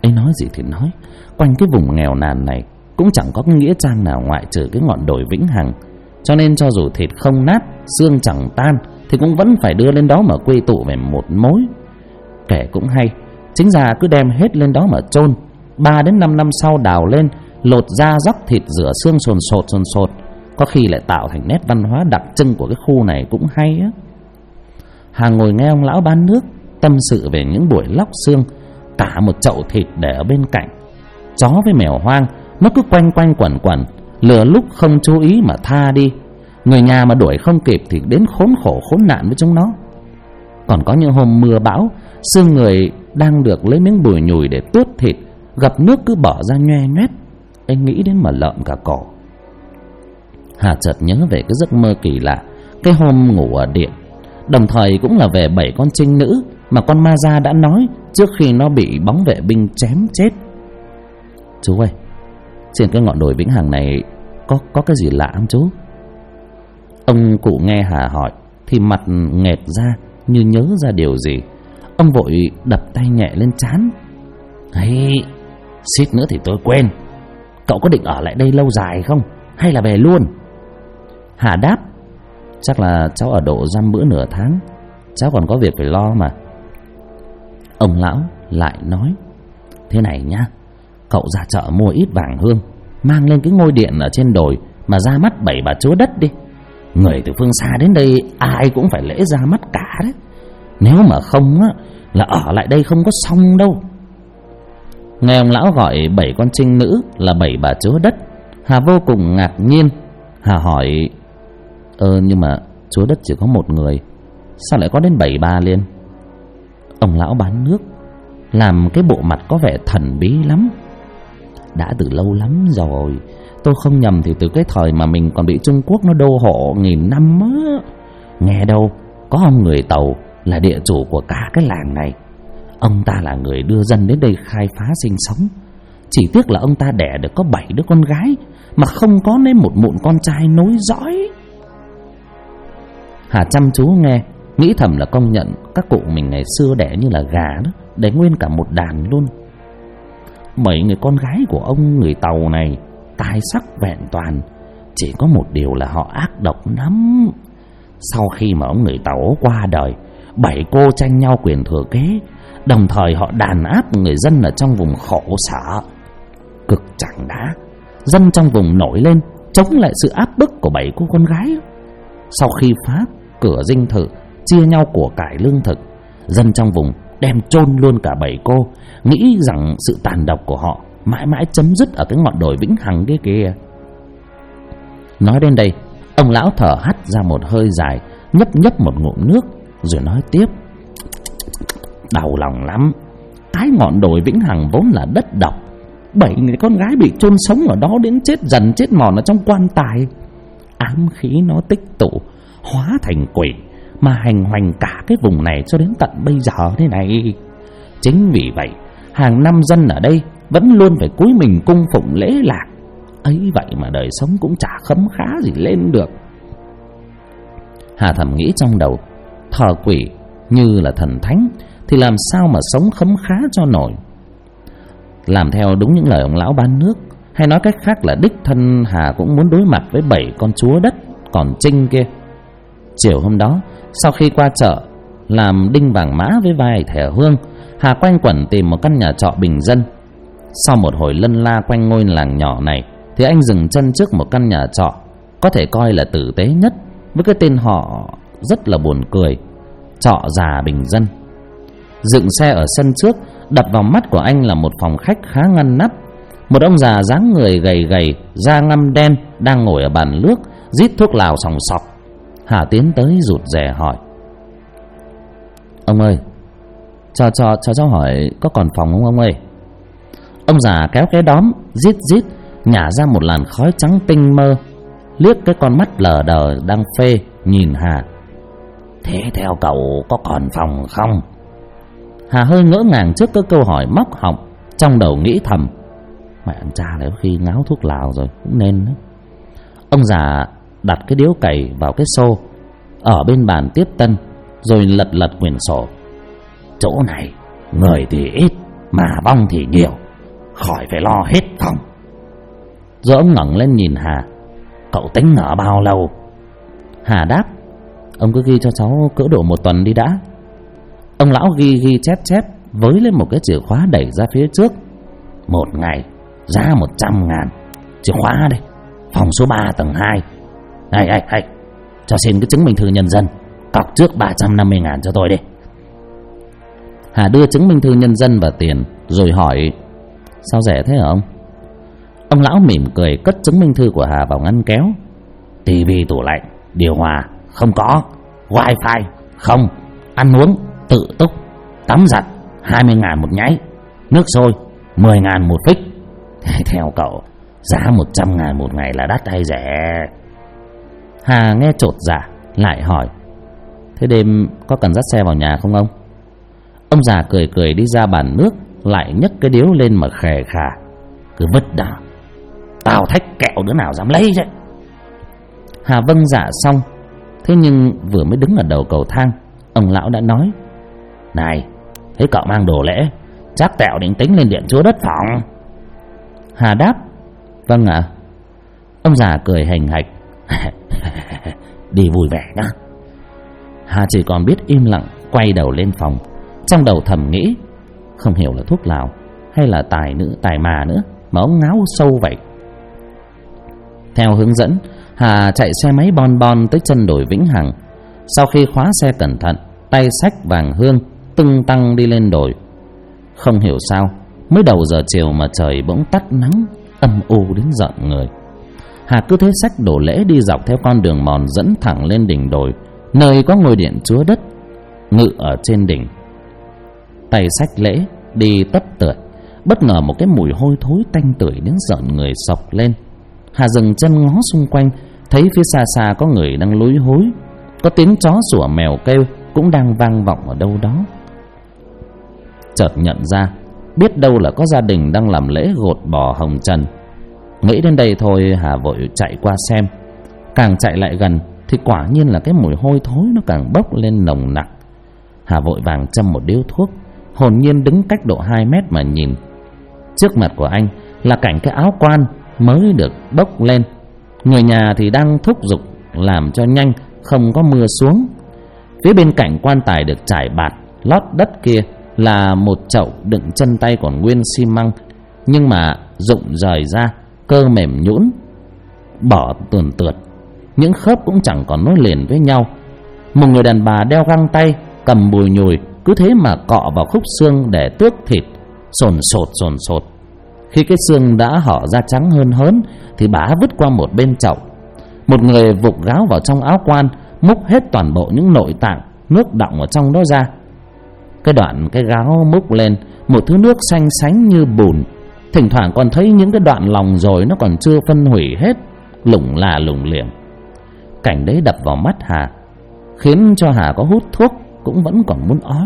Ấy nói gì thì nói, quanh cái vùng nghèo nàn này cũng chẳng có cái nghĩa trang nào ngoại trừ cái ngọn đồi Vĩnh Hằng. Cho nên cho dù thịt không nát, xương chẳng tan thì cũng vẫn phải đưa lên đó mà quy tụ về một mối. Kể cũng hay, chính ra cứ đem hết lên đó mà chôn, 3 đến 5 năm sau đào lên, lột da róc thịt rửa xương sồn sột, có khi lại tạo thành nét văn hóa đặc trưng của cái khu này cũng hay á. Hà ngồi nghe ông lão bán nước tâm sự về những buổi lóc xương, cả một chậu thịt để ở bên cạnh. Chó với mèo hoang nó cứ quanh quanh quẩn quẩn, lừa lúc không chú ý mà tha đi. Người nhà mà đuổi không kịp thì đến khốn khổ khốn nạn với chúng nó. Còn có những hôm mưa bão, xương người đang được lấy miếng bùi nhùi để tuốt thịt, gặp nước cứ bỏ ra nhoe nhoét. Anh nghĩ đến mà lợm cả cổ. Hà chợt nhớ về cái giấc mơ kỳ lạ cái hôm ngủ ở điện, đồng thời cũng là về 7 con trinh nữ mà con ma da đã nói trước khi nó bị bóng vệ binh chém chết. Chú ơi, trên cái ngọn đồi Vĩnh Hằng này có cái gì lạ không chú? Ông cụ nghe Hà hỏi thì mặt nghẹt ra như nhớ ra điều gì. Ông vội đập tay nhẹ lên trán. Hey, suýt nữa thì tôi quên. Cậu có định ở lại đây lâu dài không, hay là về luôn? Hà đáp. Chắc là cháu ở độ dăm bữa nửa tháng, cháu còn có việc phải lo mà. Ông lão lại nói. Thế này nhá, cậu ra chợ mua ít vàng hương, mang lên cái ngôi điện ở trên đồi mà ra mắt 7 bà chúa đất đi. Người từ phương xa đến đây ai cũng phải lễ ra mắt cả đấy. Nếu mà không á, là ở lại đây không có xong đâu. Nghe ông lão gọi 7 con trinh nữ là 7 bà chúa đất, Hà vô cùng ngạc nhiên. Hà hỏi: nhưng mà chúa đất chỉ có một người, sao lại có đến 7 bà liền? Ông lão bán nước làm cái bộ mặt có vẻ thần bí lắm. Đã từ lâu lắm rồi, tôi không nhầm thì từ cái thời mà mình còn bị Trung Quốc nó đô hộ 1000 năm á. Nghe đâu có ông người Tàu là địa chủ của cả cái làng này. Ông ta là người đưa dân đến đây khai phá sinh sống. Chỉ tiếc là ông ta đẻ được có 7 đứa con gái mà không có nên một mụn con trai nối dõi. Hà chăm chú nghe, nghĩ thầm là công nhận các cụ mình ngày xưa đẻ như là gà đó, đẻ nguyên cả một đàn luôn. 7 người con gái của ông người Tàu này tài sắc vẹn toàn, chỉ có một điều là họ ác độc lắm. Sau khi mà ông người Tàu qua đời, 7 cô tranh nhau quyền thừa kế, đồng thời họ đàn áp người dân ở trong vùng khổ sở. Cực chẳng đá, dân trong vùng nổi lên chống lại sự áp bức của 7 cô con gái. Sau khi phá cửa dinh thự, chia nhau của cải lương thực, dân trong vùng đem chôn luôn cả 7 cô, nghĩ rằng sự tàn độc của họ mãi mãi chấm dứt ở cái ngọn đồi Vĩnh Hằng kia kìa. Nói đến đây, ông lão thở hắt ra một hơi dài, nhấp nhấp một ngụm nước rồi nói tiếp. Đau lòng lắm. Cái ngọn đồi Vĩnh Hằng vốn là đất độc, 7 người con gái bị chôn sống ở đó đến chết dần chết mòn ở trong quan tài. Ám khí nó tích tụ hóa thành quỷ mà hành hoành cả cái vùng này cho đến tận bây giờ thế này. Chính vì vậy hàng năm dân ở đây vẫn luôn phải cúi mình cung phụng lễ lạc. Ấy vậy mà đời sống cũng chả khấm khá gì lên được. Hà thầm nghĩ trong đầu, thờ quỷ như là thần thánh thì làm sao mà sống khấm khá cho nổi. Làm theo đúng những lời ông lão bán nước, hay nói cách khác là đích thân Hà cũng muốn đối mặt với 7 con chúa đất còn trinh kia. Chiều hôm đó, sau khi qua chợ làm đinh vàng mã với vài thẻ hương, Hà quanh quẩn tìm một căn nhà trọ bình dân. Sau một hồi lân la quanh ngôi làng nhỏ này thì anh dừng chân trước một căn nhà trọ có thể coi là tử tế nhất, với cái tên họ rất là buồn cười: Trọ già bình dân. Dựng xe ở sân trước, đập vào mắt của anh là một phòng khách khá ngăn nắp. Một ông già dáng người gầy gầy, da ngăm đen đang ngồi ở bàn nước rít thuốc lào sòng sọc. Hà tiến tới rụt rè hỏi: Ông ơi, cho cháu hỏi có còn phòng không ông ơi? Ông già kéo cái đóm rít rít nhả ra một làn khói trắng tinh mơ, liếc cái con mắt lờ đờ đang phê nhìn Hà. Thế theo cậu có còn phòng không? Hà hơi ngỡ ngàng trước cái câu hỏi móc họng, trong đầu nghĩ thầm: mẹ anh cha này có khi ngáo thuốc lào rồi, cũng nên đó. Ông già đặt cái điếu cày vào cái xô ở bên bàn tiếp tân, rồi lật quyển sổ. Chỗ này người thì ít mà vong thì nhiều, khỏi phải lo hết phòng. Rồi ông ngẩng lên nhìn Hà. Cậu tính ở bao lâu? Hà đáp: Ông cứ ghi cho cháu cỡ độ 1 tuần đi đã. Ông lão ghi chép với lên một cái chìa khóa đẩy ra phía trước. 1 ngày giá 100.000. Chìa khóa đây, phòng số 3 tầng 2. Hay, cho xin cái chứng minh thư nhân dân, cọc trước 350.000 cho tôi đi. Hà đưa chứng minh thư nhân dân và tiền, rồi hỏi: Sao rẻ thế hả ông? Ông lão mỉm cười cất chứng minh thư của Hà vào ngăn kéo. Tivi, tủ lạnh, điều hòa không có, wifi không, ăn uống tự túc, tắm giặt 20.000 một nháy, nước sôi 10.000 một phích. Theo cậu, giá 100.000 một ngày là đắt hay rẻ? Hà nghe chột dạ, lại hỏi: Thế đêm có cần dắt xe vào nhà không ông? Ông già cười đi ra bàn nước, lại nhấc cái điếu lên mà khè khà: Cứ vứt đó, tao thách kẹo đứa nào dám lấy chứ. Hà vâng dạ xong. Thế nhưng vừa mới đứng ở đầu cầu thang, ông lão đã nói: Này, thấy cậu mang đồ lễ, chắc tẹo định tính lên điện chúa đất phòng. Hà đáp: Vâng ạ. Ông già cười hành hạch: Đi vui vẻ nhá. Hà chỉ còn biết im lặng quay đầu lên phòng, trong đầu thầm nghĩ: Không hiểu là thuốc lào hay là tài mà nữa mà ông ngáo sâu vậy. Theo hướng dẫn, Hà chạy xe máy bon tới chân đồi Vĩnh Hằng. Sau khi khóa xe cẩn thận, tay xách vàng hương tưng tăng đi lên đồi. Không hiểu sao mới đầu giờ chiều mà trời bỗng tắt nắng âm u đến giận người. Hà cứ thế xách đồ lễ đi dọc theo con đường mòn dẫn thẳng lên đỉnh đồi, nơi có ngôi điện chúa đất ngự ở trên đỉnh. Tay xách lễ đi tấp tượt, bất ngờ một cái mùi hôi thối tanh tưởi đến giận người xộc lên. Hà dừng chân ngó xung quanh, thấy phía xa xa có người đang lúi húi, có tiếng chó sủa mèo kêu cũng đang vang vọng ở đâu đó. Chợt nhận ra, biết đâu là có gia đình đang làm lễ gột bò hồng trần. Nghĩ đến đây thôi, Hà vội chạy qua xem. Càng chạy lại gần thì quả nhiên là cái mùi hôi thối nó càng bốc lên nồng nặc. Hà vội vàng châm một điếu thuốc, hồn nhiên đứng cách độ 2 mét mà nhìn. Trước mặt của anh là cảnh cái áo quan mới được bốc lên. Người nhà thì đang thúc giục làm cho nhanh, không có mưa xuống. Phía bên cạnh quan tài được trải bạt lót đất kia là một chậu đựng chân tay còn nguyên xi măng, nhưng mà rụng rời ra, cơ mềm nhũn, bỏ tườn, những khớp cũng chẳng còn nối liền với nhau. Một người đàn bà đeo găng tay, cầm bùi nhùi, cứ thế mà cọ vào khúc xương để tước thịt, sồn sột. Khi cái xương đã hở ra trắng hơn hớn thì bà vứt qua một bên chậu. Một người vục gáo vào trong áo quan, múc hết toàn bộ những nội tạng, nước đọng ở trong đó ra. Cái đoạn cái gáo múc lên một thứ nước xanh xánh như bùn, thỉnh thoảng còn thấy những cái đoạn lòng rồi nó còn chưa phân hủy hết, lủng liềng. Cảnh đấy đập vào mắt Hà, khiến cho Hà có hút thuốc cũng vẫn còn muốn ói.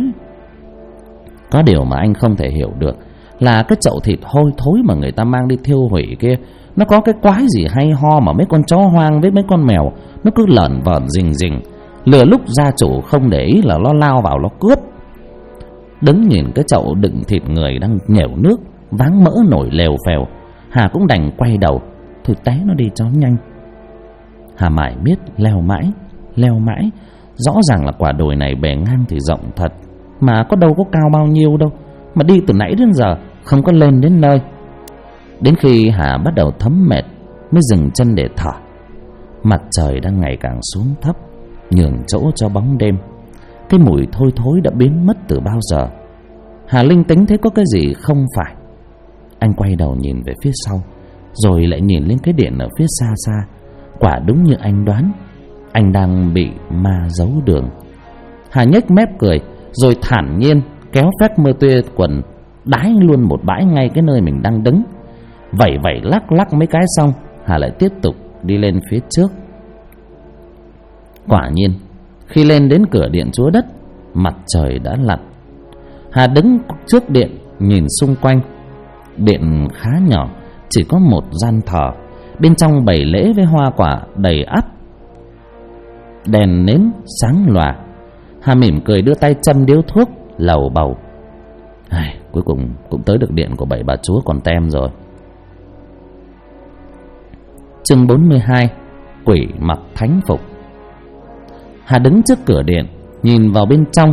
Có điều mà anh không thể hiểu được là cái chậu thịt hôi thối mà người ta mang đi thiêu hủy kia, nó có cái quái gì hay ho mà mấy con chó hoang với mấy con mèo nó cứ lởn vởn rình. Lừa lúc gia chủ không để ý là nó lao vào nó cướp. Đứng nhìn cái chậu đựng thịt người đang nhểu nước, váng mỡ nổi lèo phèo, Hà cũng đành quay đầu thôi té nó đi cho nhanh. Hà mải miết leo mãi. Rõ ràng là quả đồi này bề ngang thì rộng thật, mà có đâu có cao bao nhiêu đâu, mà đi từ nãy đến giờ không có lên đến nơi. Đến khi Hà bắt đầu thấm mệt mới dừng chân để thở. Mặt trời đang ngày càng xuống thấp, nhường chỗ cho bóng đêm. Cái mùi thôi thối đã biến mất từ bao giờ. Hà linh tính thấy có cái gì không phải. Anh quay đầu nhìn về phía sau, rồi lại nhìn lên cái điện ở phía xa xa. Quả đúng như anh đoán, anh đang bị ma giấu đường. Hà nhếch mép cười, rồi thản nhiên kéo phép mơ tuê quần đái luôn một bãi ngay cái nơi mình đang đứng. Vẩy lắc mấy cái xong, Hà lại tiếp tục đi lên phía trước. Quả nhiên khi lên đến cửa điện chúa đất, mặt trời đã lặn. Hà đứng trước điện nhìn xung quanh. Điện khá nhỏ, chỉ có một gian thờ, bên trong bày lễ với hoa quả đầy ắp, đèn nến sáng lòa. Hà mỉm cười đưa tay châm điếu thuốc, lầu bầu: cuối cùng cũng tới được điện của bảy bà chúa Còn Tem rồi. Chương 42: Quỷ mặc thánh phục. Hà đứng trước cửa điện, nhìn vào bên trong.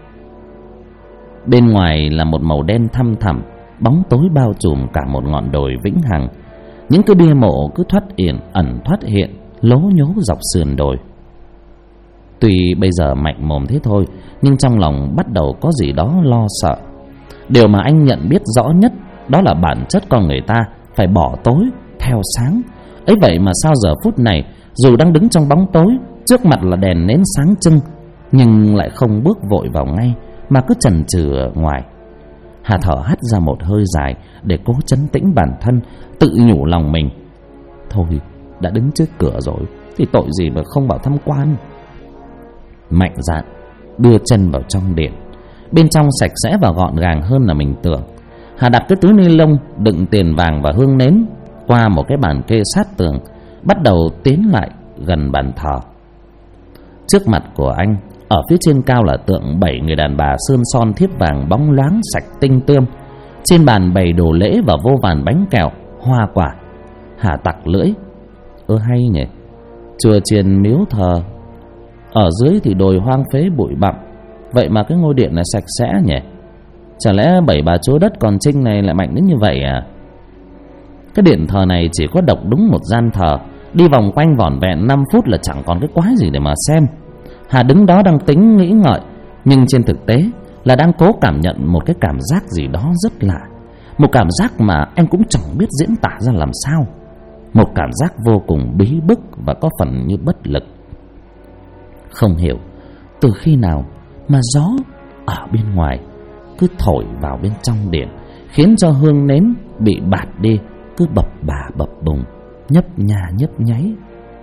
Bên ngoài là một màu đen thăm thẳm, bóng tối bao trùm cả một ngọn đồi vĩnh hằng. Những cái bia mộ cứ thoát ẩn thoát hiện, lố nhố dọc sườn đồi. Tuy bây giờ mạnh mồm thế thôi, nhưng trong lòng bắt đầu có gì đó lo sợ. Điều mà anh nhận biết rõ nhất đó là bản chất con người ta phải bỏ tối theo sáng. Ấy vậy mà sao giờ phút này, dù đang đứng trong bóng tối, trước mặt là đèn nến sáng trưng, nhưng lại không bước vội vào ngay, mà cứ chần chừ ở ngoài. Hà thở hắt ra một hơi dài để cố trấn tĩnh bản thân, tự nhủ lòng mình: thôi, đã đứng trước cửa rồi thì tội gì mà không vào tham quan. Mạnh dạn đưa chân vào trong điện. Bên trong sạch sẽ và gọn gàng hơn là mình tưởng. Hà đặt cái túi ni lông đựng tiền vàng và hương nến qua một cái bàn kê sát tường, bắt đầu tiến lại gần bàn thờ. Trước mặt của anh, ở phía trên cao là tượng 7 người đàn bà sơn son thiếp vàng bóng loáng sạch tinh tươm. Trên bàn bày đồ lễ và vô vàn bánh kẹo, hoa quả. Hà tặc lưỡi: hay nhỉ, chùa chiền miếu thờ, ở dưới thì đồi hoang phế bụi bặm, vậy mà cái ngôi điện này sạch sẽ nhỉ. Chả lẽ 7 bà chúa đất Còn Trinh này lại mạnh đến như vậy à? Cái điện thờ này chỉ có độc đúng một gian thờ, đi vòng quanh vỏn vẹn 5 phút là chẳng còn cái quái gì để mà xem. Hà đứng đó đang tính nghĩ ngợi, nhưng trên thực tế là đang cố cảm nhận một cái cảm giác gì đó rất lạ. Một cảm giác mà anh cũng chẳng biết diễn tả ra làm sao. Một cảm giác vô cùng bí bức và có phần như bất lực. Không hiểu từ khi nào mà gió ở bên ngoài cứ thổi vào bên trong điện, khiến cho hương nến bị bạt đi, cứ bập bà bập bùng, nhấp nha nhấp nháy.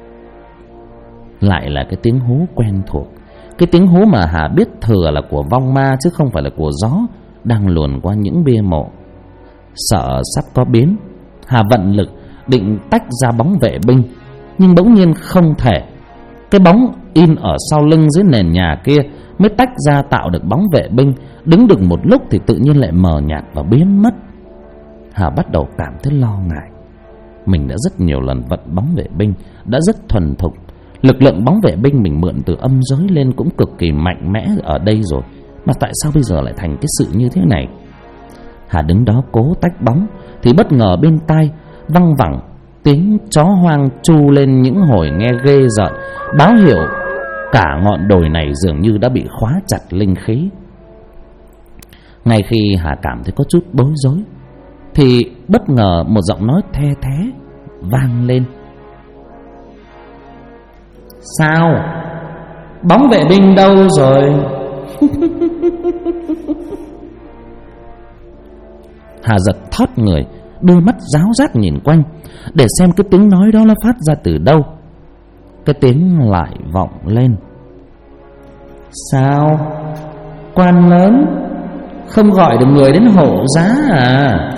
Lại là cái tiếng hú quen thuộc, cái tiếng hú mà Hà biết thừa là của vong ma chứ không phải là của gió đang luồn qua những bia mộ. Sợ sắp có biến, Hà vận lực định tách ra bóng vệ binh, nhưng bỗng nhiên không thể. Cái bóng in ở sau lưng dưới nền nhà kia mới tách ra tạo được bóng vệ binh. Đứng được một lúc thì tự nhiên lại mờ nhạt và biến mất. Hà bắt đầu cảm thấy lo ngại. Mình đã rất nhiều lần vận bóng vệ binh, đã rất thuần thục. Lực lượng bóng vệ binh mình mượn từ âm giới lên cũng cực kỳ mạnh mẽ ở đây rồi, mà tại sao bây giờ lại thành cái sự như thế này? Hà đứng đó cố tách bóng thì bất ngờ bên tai văng vẳng tiếng chó hoang tru lên những hồi nghe ghê rợn, báo hiệu cả ngọn đồi này dường như đã bị khóa chặt linh khí. Ngay khi Hà cảm thấy có chút bối rối thì bất ngờ một giọng nói the thé vang lên: sao? Bóng vệ binh đâu rồi? Hà giật thót người, đôi mắt ráo rác nhìn quanh để xem cái tiếng nói đó nó phát ra từ đâu. Cái tiếng lại vọng lên: sao? Quan lớn không gọi được người đến hộ giá à?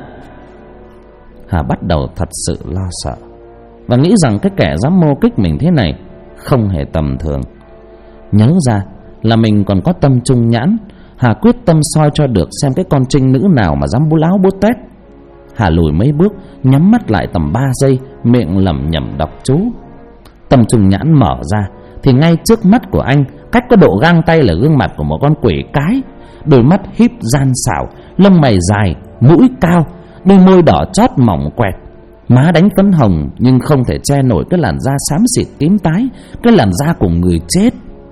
Hà bắt đầu thật sự lo sợ và nghĩ rằng cái kẻ dám mô kích mình thế này không hề tầm thường. Nhớ ra là mình còn có tâm trung nhãn, Hà quyết tâm soi cho được xem cái con trinh nữ nào mà dám bú láo bú tét. Hà lùi mấy bước, nhắm mắt lại tầm 3 giây, miệng lẩm nhẩm đọc chú. Tâm trung nhãn mở ra thì ngay trước mắt của anh, cách có độ gang tay là gương mặt của một con quỷ cái. Đôi mắt híp gian xảo, lông mày dài, mũi cao, đôi môi đỏ chót mỏng quẹt, má đánh phấn hồng nhưng không thể che nổi cái làn da xám xịt tím tái, cái làn da của người chết.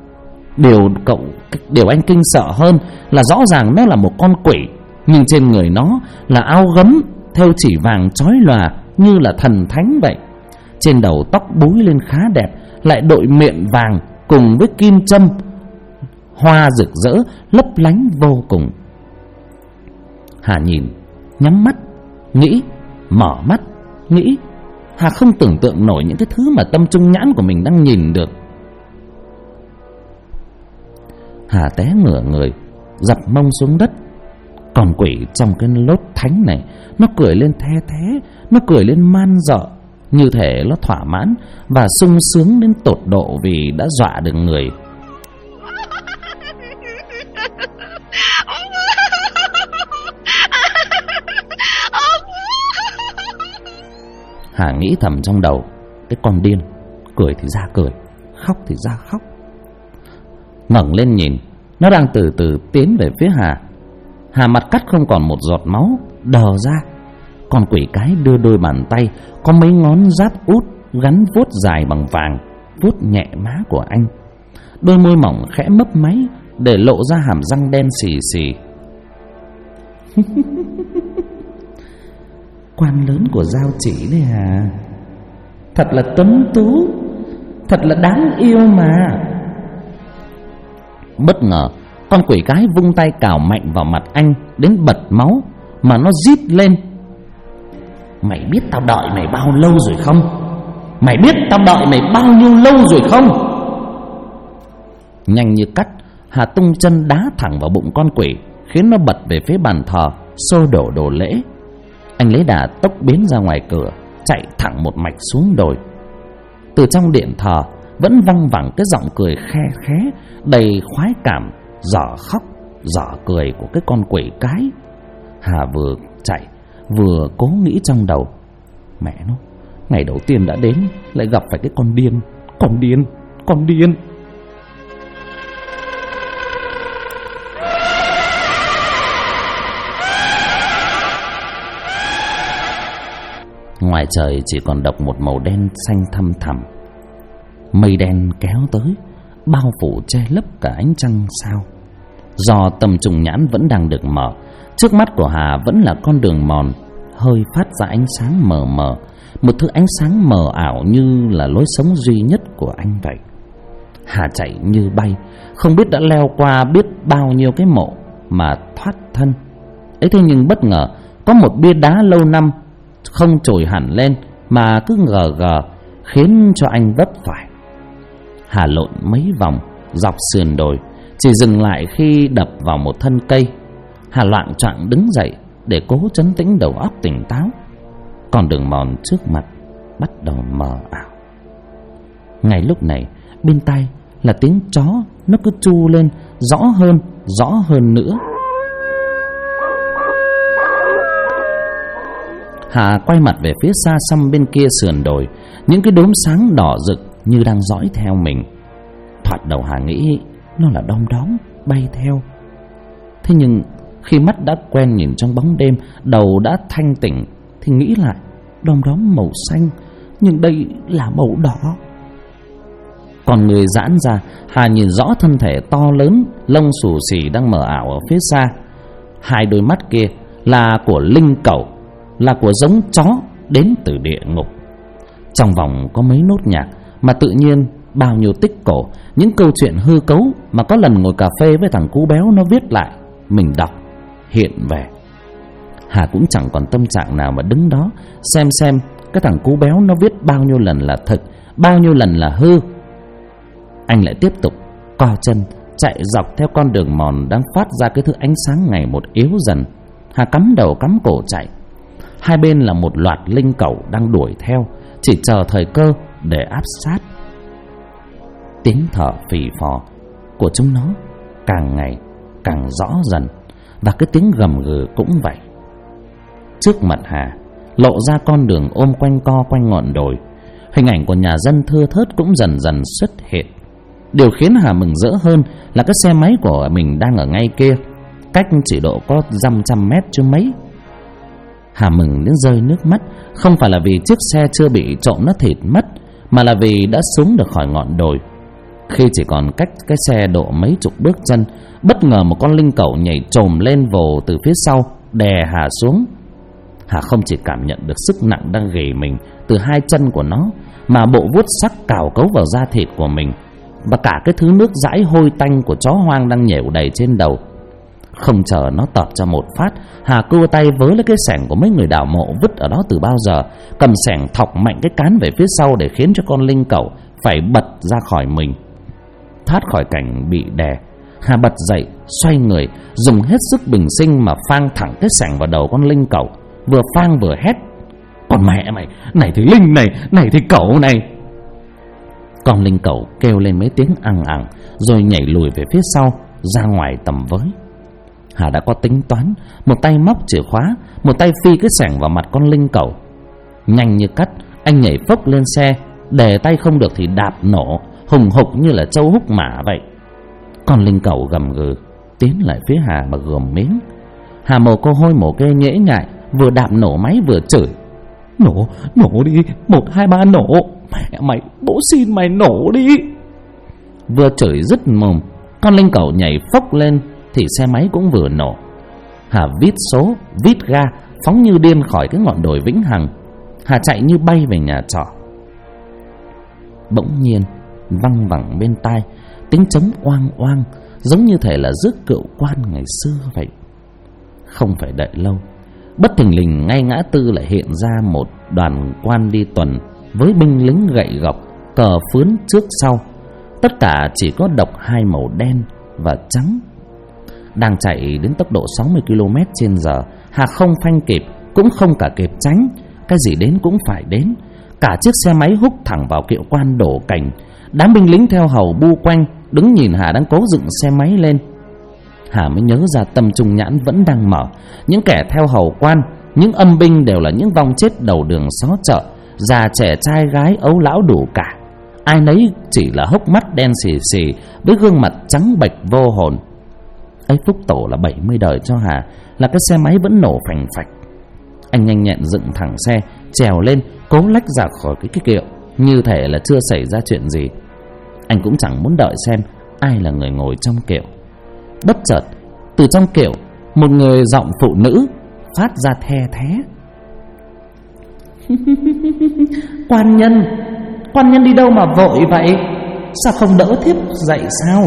Điều anh kinh sợ hơn là rõ ràng nó là một con quỷ, nhưng trên người nó là áo gấm thêu chỉ vàng chói lòa như là thần thánh vậy. Trên đầu tóc búi lên khá đẹp, lại đội miệng vàng cùng với kim châm hoa rực rỡ lấp lánh vô cùng. Hà nhìn, nhắm mắt, nghĩ, mở mắt, nghĩ. Hà không tưởng tượng nổi những cái thứ mà tâm trung nhãn của mình đang nhìn được. Hà té ngửa người, dập mông xuống đất. Còn quỷ trong cái lốt thánh này, nó cười lên the thé, nó cười lên man dợ, như thể nó thỏa mãn và sung sướng đến tột độ vì đã dọa được người. Hà nghĩ thầm trong đầu, cái con điên, cười thì ra cười, khóc thì ra khóc. Ngẩng lên nhìn, nó đang từ từ tiến về phía Hà. Hà mặt cắt không còn một giọt máu, đờ ra. Con quỷ cái đưa đôi bàn tay có mấy ngón giáp út gắn vuốt dài bằng vàng, vuốt nhẹ má của anh. Đôi môi mỏng khẽ mấp máy để lộ ra hàm răng đen xì xì. Quan lớn của Giao Chỉ đấy à? Thật là tuấn tú, thật là đáng yêu mà. Bất ngờ con quỷ cái vung tay cào mạnh vào mặt anh đến bật máu, mà nó rít lên: Mày biết tao đợi mày bao lâu rồi không? Mày biết tao đợi mày bao nhiêu lâu rồi không? Nhanh như cắt, Hà tung chân đá thẳng vào bụng con quỷ, khiến nó bật về phía bàn thờ, xô đổ đồ lễ. Anh lấy đà tốc biến ra ngoài cửa, chạy thẳng một mạch xuống đồi. Từ trong điện thờ vẫn văng vẳng cái giọng cười khe khé đầy khoái cảm, dở khóc dở cười của cái con quỷ cái. Hà vừa chạy vừa cố nghĩ trong đầu: mẹ nó, ngày đầu tiên đã đến lại gặp phải cái con điên. Ngoài trời chỉ còn độc một màu đen xanh thăm thẳm. Mây đen kéo tới, bao phủ che lấp cả ánh trăng sao. Do tầm trùng nhãn vẫn đang được mở, trước mắt của Hà vẫn là con đường mòn hơi phát ra ánh sáng mờ mờ, một thứ ánh sáng mờ ảo như là lối sống duy nhất của anh vậy. Hà chạy như bay, không biết đã leo qua biết bao nhiêu cái mộ mà thoát thân. Ấy thế nhưng bất ngờ có một bia đá lâu năm không trồi hẳn lên mà cứ gờ gờ, khiến cho anh vấp phải. Hà lộn mấy vòng dọc sườn đồi, chỉ dừng lại khi đập vào một thân cây. Hà loạng choạng đứng dậy để cố trấn tĩnh đầu óc tỉnh táo. Con đường mòn trước mặt bắt đầu mờ ảo. Ngay lúc này bên tai là tiếng chó nó cứ tru lên rõ hơn nữa. Hà quay mặt về phía xa xăm bên kia sườn đồi, những cái đốm sáng đỏ rực như đang dõi theo mình. Thoạt đầu Hà nghĩ nó là đom đóm bay theo. Thế nhưng khi mắt đã quen nhìn trong bóng đêm, đầu đã thanh tỉnh, thì nghĩ lại đom đóm màu xanh, nhưng đây là màu đỏ. Còn người giãn ra, Hà nhìn rõ thân thể to lớn, lông xù xì đang mờ ảo ở phía xa. Hai đôi mắt kia là của linh cẩu, là của giống chó đến từ địa ngục. Trong vòng có mấy nốt nhạc mà tự nhiên bao nhiêu tích cổ, những câu chuyện hư cấu mà có lần ngồi cà phê với thằng Cú Béo nó viết lại, mình đọc hiện về. Hà cũng chẳng còn tâm trạng nào mà đứng đó xem cái thằng Cú Béo nó viết bao nhiêu lần là thật, bao nhiêu lần là hư. Anh lại tiếp tục co chân chạy dọc theo con đường mòn đang phát ra cái thứ ánh sáng ngày một yếu dần. Hà cắm đầu cắm cổ chạy. Hai bên là một loạt linh cẩu đang đuổi theo, chỉ chờ thời cơ để áp sát. Tiếng thở phì phò của chúng nó càng ngày càng rõ dần, và cái tiếng gầm gừ cũng vậy. Trước mặt Hà lộ ra con đường ôm quanh co quanh ngọn đồi. Hình ảnh của nhà dân thưa thớt cũng dần dần xuất hiện. Điều khiến Hà mừng rỡ hơn là cái xe máy của mình đang ở ngay kia, cách chỉ độ có dăm trăm mét chứ mấy. Hà mừng đến rơi nước mắt, không phải là vì chiếc xe chưa bị trộm nó thịt mất, mà là vì đã xuống được khỏi ngọn đồi. Khi chỉ còn cách cái xe độ mấy chục bước chân, bất ngờ một con linh cẩu nhảy chồm lên vồ từ phía sau, đè Hà xuống. Hà không chỉ cảm nhận được sức nặng đang ghì mình từ hai chân của nó, mà bộ vuốt sắc cào cấu vào da thịt của mình, và cả cái thứ nước dãi hôi tanh của chó hoang đang nhểu đầy trên đầu. Không chờ nó tọt cho một phát, Hà cua tay với lấy cái xẻng của mấy người đào mộ vứt ở đó từ bao giờ, cầm xẻng thọc mạnh cái cán về phía sau để khiến cho con linh cẩu phải bật ra khỏi mình. Thoát khỏi cảnh bị đè, Hà bật dậy, xoay người, dùng hết sức bình sinh mà phang thẳng cái xẻng vào đầu con linh cẩu, vừa phang vừa hét: "Còn mẹ mày, này thì linh này, này thì cẩu này!" Con linh cẩu kêu lên mấy tiếng ằng ằng, rồi nhảy lùi về phía sau, ra ngoài tầm với. Hà đã có tính toán, một tay móc chìa khóa, một tay phi cái xẻng vào mặt con linh cẩu. Nhanh như cắt, Anh nhảy phốc lên xe, để tay không được thì đạp nổ, hùng hục như là trâu húc mã vậy. Con linh cẩu gầm gừ tiến lại phía Hà mà gườm miếng. Hà Mồ Côi hôi mồ kê nhễ nhại, vừa đạp nổ máy vừa chửi: Nổ đi, 1, 2, 3 nổ. Mẹ mày, bố xin mày nổ đi. Vừa chửi dứt mồm, con linh cẩu nhảy phốc lên thì xe máy cũng vừa nổ. Hà vít số, vít ga, phóng như điên khỏi cái ngọn đồi Vĩnh Hằng. Hà chạy như bay về nhà trọ. Bỗng nhiên văng vẳng bên tai tiếng trống oang oang, giống như thể là rước cựu quan ngày xưa vậy. Không phải đợi lâu, bất thình lình ngay ngã tư lại hiện ra một đoàn quan đi tuần với binh lính gậy gộc, cờ phướn trước sau. Tất cả chỉ có độc 2 màu đen và trắng. Đang chạy đến tốc độ 60 km/h, Hà không phanh kịp, cũng không cả kịp tránh. Cái gì đến cũng phải đến. Cả chiếc xe máy húc thẳng vào kiệu quan đổ cành. Đám binh lính theo hầu bu quanh, đứng nhìn Hà đang cố dựng xe máy lên. Hà mới nhớ ra tâm trung nhãn vẫn đang mở. Những kẻ theo hầu quan, những âm binh đều là những vong chết đầu đường xó chợ, già trẻ trai gái ấu lão đủ cả. Ai nấy chỉ là hốc mắt đen xì xì với gương mặt trắng bệch vô hồn. Ấy phúc tổ là 70 đời cho Hà là cái xe máy vẫn nổ phành phạch. Anh nhanh nhẹn dựng thẳng xe, trèo lên, cố lách ra khỏi cái kiệu, như thể là chưa xảy ra chuyện gì. Anh cũng chẳng muốn đợi xem ai là người ngồi trong kiệu. Bất chợt từ trong kiệu, một người giọng phụ nữ phát ra the thé: Quan nhân đi đâu mà vội vậy? Sao không đỡ thiếp dậy sao?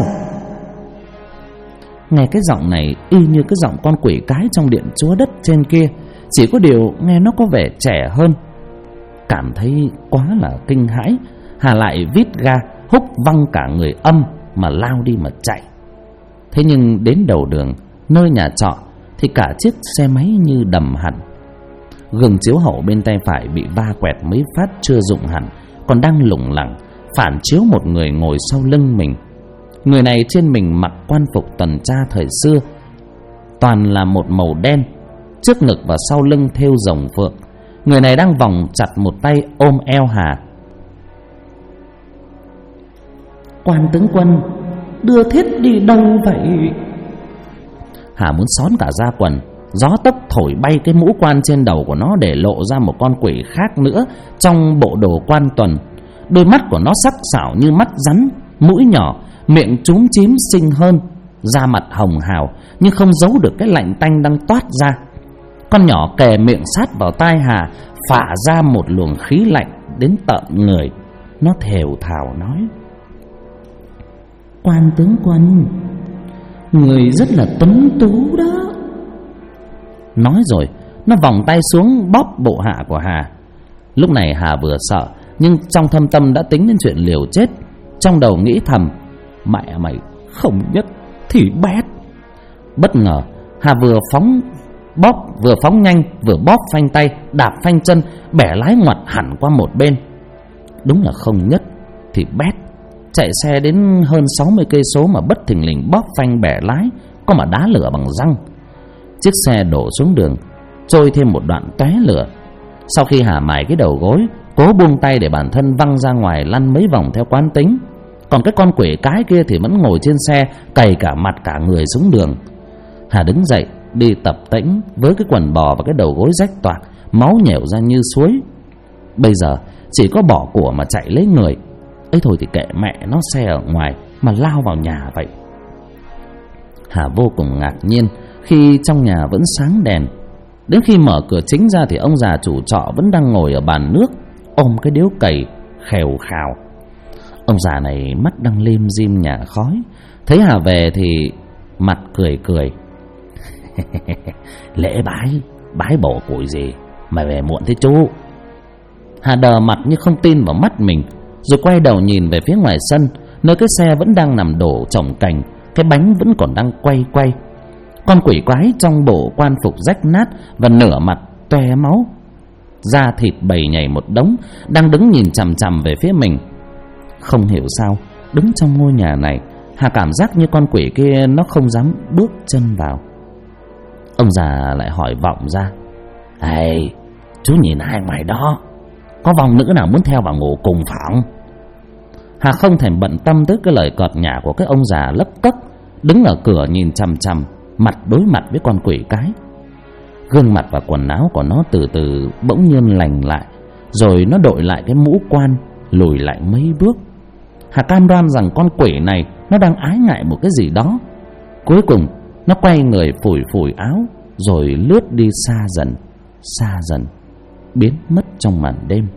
Nghe cái giọng này y như cái giọng con quỷ cái trong điện chúa đất trên kia, chỉ có điều nghe nó có vẻ trẻ hơn. Cảm thấy quá là kinh hãi, Hà lại vít ga húc văng cả người âm mà lao đi mà chạy. Thế nhưng đến đầu đường nơi nhà trọ thì cả chiếc xe máy như đầm hẳn. Gương chiếu hậu bên tay phải bị va quẹt mấy phát chưa dụng hẳn, còn đang lủng lẳng phản chiếu một người ngồi sau lưng mình. Người này trên mình mặc quan phục tuần tra thời xưa, toàn là một màu đen, trước ngực và sau lưng thêu rồng phượng. Người này đang vòng chặt một tay ôm eo Hà. Quan tướng quân, đưa thiết đi đâu vậy? Hà muốn xón cả da quần. Gió tốc thổi bay cái mũ quan trên đầu của nó để lộ ra một con quỷ khác nữa trong bộ đồ quan tuần. Đôi mắt của nó sắc sảo như mắt rắn, mũi nhỏ, miệng chúm chím xinh hơn, da mặt hồng hào nhưng không giấu được cái lạnh tanh đang toát ra. Con nhỏ kề miệng sát vào tai Hà, phả ra một luồng khí lạnh đến tận người. Nó thều thào nói: Quan tướng quân, người rất là tuấn tú đó. Nói rồi nó vòng tay xuống bóp bộ hạ của Hà. Lúc này Hà vừa sợ nhưng trong thâm tâm đã tính đến chuyện liều chết. Trong đầu nghĩ thầm: mẹ mày không nhất thì bét. Bất ngờ Hà vừa phóng nhanh vừa bóp phanh tay, đạp phanh chân, bẻ lái ngoặt hẳn qua một bên. Đúng là không nhất thì bét. Chạy xe đến hơn 60 cây số mà bất thình lình bóp phanh bẻ lái, có mà đá lửa bằng răng. Chiếc xe đổ xuống đường, trôi thêm một đoạn tóe lửa. Sau khi Hà mài cái đầu gối, cố buông tay để bản thân văng ra ngoài lăn mấy vòng theo quán tính. Còn cái con quỷ cái kia thì vẫn ngồi trên xe, cày cả mặt cả người xuống đường. Hà đứng dậy đi tập tễnh với cái quần bò và cái đầu gối rách toạc, máu nhèo ra như suối. Bây giờ chỉ có bỏ của mà chạy lấy người. Ấy thôi thì kệ mẹ nó, xe ở ngoài mà lao vào nhà vậy. Hà vô cùng ngạc nhiên khi trong nhà vẫn sáng đèn. Đến khi mở cửa chính ra thì ông già chủ trọ vẫn đang ngồi ở bàn nước, ôm cái điếu cày khèo khào. Ông già này mắt đang lim dim nhả khói. Thấy Hà về thì mặt cười cười. Lễ bái bổ củi gì mà về muộn thế chú? Hà đờ mặt như không tin vào mắt mình, rồi quay đầu nhìn về phía ngoài sân, nơi cái xe vẫn đang nằm đổ chồng cành, cái bánh vẫn còn đang quay quay. Con quỷ quái trong bộ quan phục rách nát và nửa mặt toe máu, da thịt bầy nhảy một đống, đang đứng nhìn chằm chằm về phía mình. Không hiểu sao đứng trong ngôi nhà này, Hà cảm giác như con quỷ kia nó không dám bước chân vào. Ông già lại hỏi vọng ra: Ê, chú nhìn hai ngoài đó, có vong nữ nào muốn theo vào ngủ cùng phải không? Hà không thèm bận tâm tới cái lời cợt nhả của cái ông già lấp cấc đứng ở cửa nhìn chằm chằm, mặt đối mặt với con quỷ cái. Gương mặt và quần áo của nó từ từ bỗng nhiên lành lại, rồi nó đội lại cái mũ quan, lùi lại mấy bước. Hà cam đoan rằng con quỷ này nó đang ái ngại một cái gì đó. Cuối cùng nó quay người phủi phủi áo, rồi lướt đi xa dần, biến mất trong màn đêm.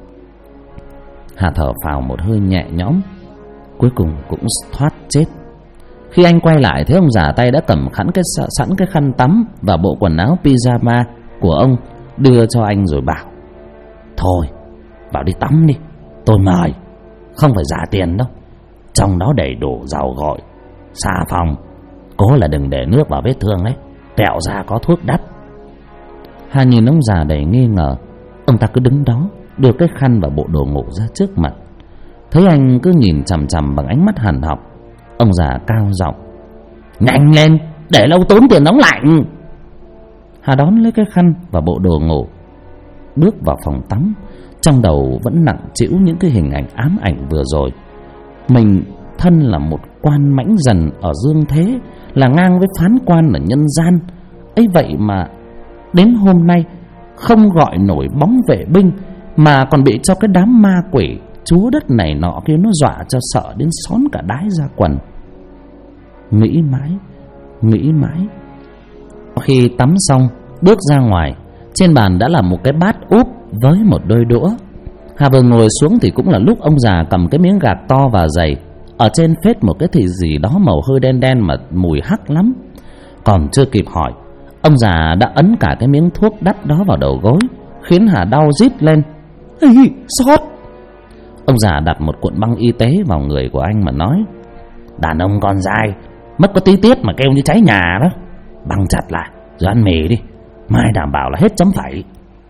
Hà thở phào một hơi nhẹ nhõm, cuối cùng cũng thoát chết. Khi anh quay lại thấy ông già tay đã cầm sẵn cái khăn tắm và bộ quần áo pyjama của ông đưa cho anh, rồi bảo: thôi vào đi tắm đi, tôi mời, không phải giả tiền đâu, trong đó đầy đủ dầu gội, xà phòng, cố là đừng để nước vào vết thương đấy, tẹo ra có thuốc đắp. Hà nhìn ông già đầy nghi ngờ. Ông ta cứ đứng đó đưa cái khăn và bộ đồ ngủ ra trước mặt. Thấy anh cứ nhìn chằm chằm bằng ánh mắt hằn học, ông già cao giọng: nhanh lên, để lâu tốn tiền nóng lạnh. Hà đón lấy cái khăn và bộ đồ ngủ, bước vào phòng tắm. Trong đầu vẫn nặng trĩu những cái hình ảnh ám ảnh vừa rồi. Mình thân là một quan mãnh dần ở dương thế, là ngang với phán quan ở nhân gian. Ấy vậy mà đến hôm nay không gọi nổi bóng vệ binh, mà còn bị cho cái đám ma quỷ chúa đất này nọ kia nó dọa cho sợ đến xón cả đái ra quần. Nghĩ mãi. Khi tắm xong, bước ra ngoài, trên bàn đã là một cái bát úp với một đôi đũa. Hà vừa ngồi xuống thì cũng là lúc ông già cầm cái miếng gạt to và dày, ở trên phết một cái thịt gì đó màu hơi đen đen mà mùi hắc lắm. Còn chưa kịp hỏi, ông già đã ấn cả cái miếng thuốc đắt đó vào đầu gối, khiến Hà đau rít lên: "Ê, sót!" Ông già đặt một cuộn băng y tế vào người của anh mà nói: đàn ông con dai mất có tí tiết mà kêu như cháy nhà đó, băng chặt lại rồi ăn mì đi, mai đảm bảo là hết chấm phẩy.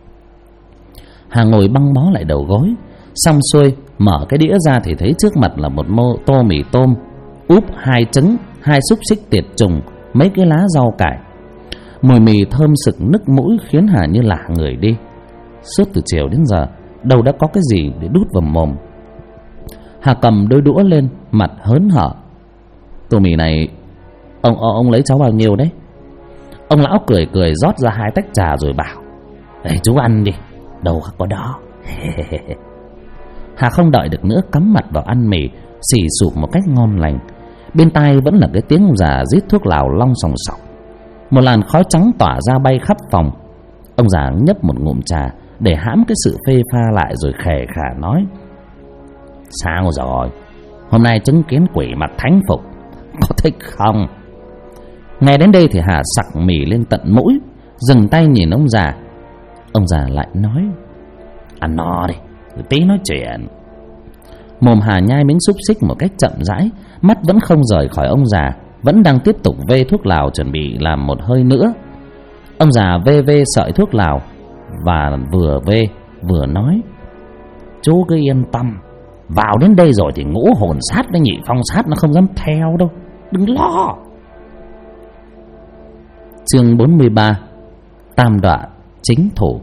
Hà ngồi băng bó lại đầu gối. Xong xuôi, mở cái đĩa ra thì thấy trước mặt là một tô mì tôm úp 2 trứng, 2 xúc xích tiệt trùng, mấy cái lá rau cải. Mùi mì thơm sực nức mũi khiến Hà như lả người đi. Suốt từ chiều đến giờ đâu đã có cái gì để đút vào mồm. Hà cầm đôi đũa lên, mặt hớn hở: "Tô mì này ông lấy cháu bao nhiêu đấy?" Ông lão cười rót ra 2 tách trà rồi bảo: "Ê, chú ăn đi, đâu có đó." Hà không đợi được nữa, cắm mặt vào ăn mì, xì sụp một cách ngon lành. Bên tai vẫn là cái tiếng ông già rít thuốc lào long sòng sọc. Một làn khói trắng tỏa ra bay khắp phòng. Ông già nhấp một ngụm trà để hãm cái sự phê pha lại, rồi khè khà nói: "Sao rồi? Hôm nay chứng kiến quỷ mặt thánh phục, có thích không?" Nghe đến đây thì Hà sặc mì lên tận mũi, dừng tay nhìn ông già. Ông già lại nói: "Ăn no đi, rồi tí nói chuyện." Mồm Hà nhai miếng xúc xích một cách chậm rãi, mắt vẫn không rời khỏi ông già, vẫn đang tiếp tục vê thuốc lào chuẩn bị làm một hơi nữa. Ông già vê sợi thuốc lào và vừa vê vừa nói: "Chú cứ yên tâm, vào đến đây rồi thì ngũ hồn sát với nhị phong sát nó không dám theo đâu, đừng lo." Chương 43: Tam đọa chính thủ.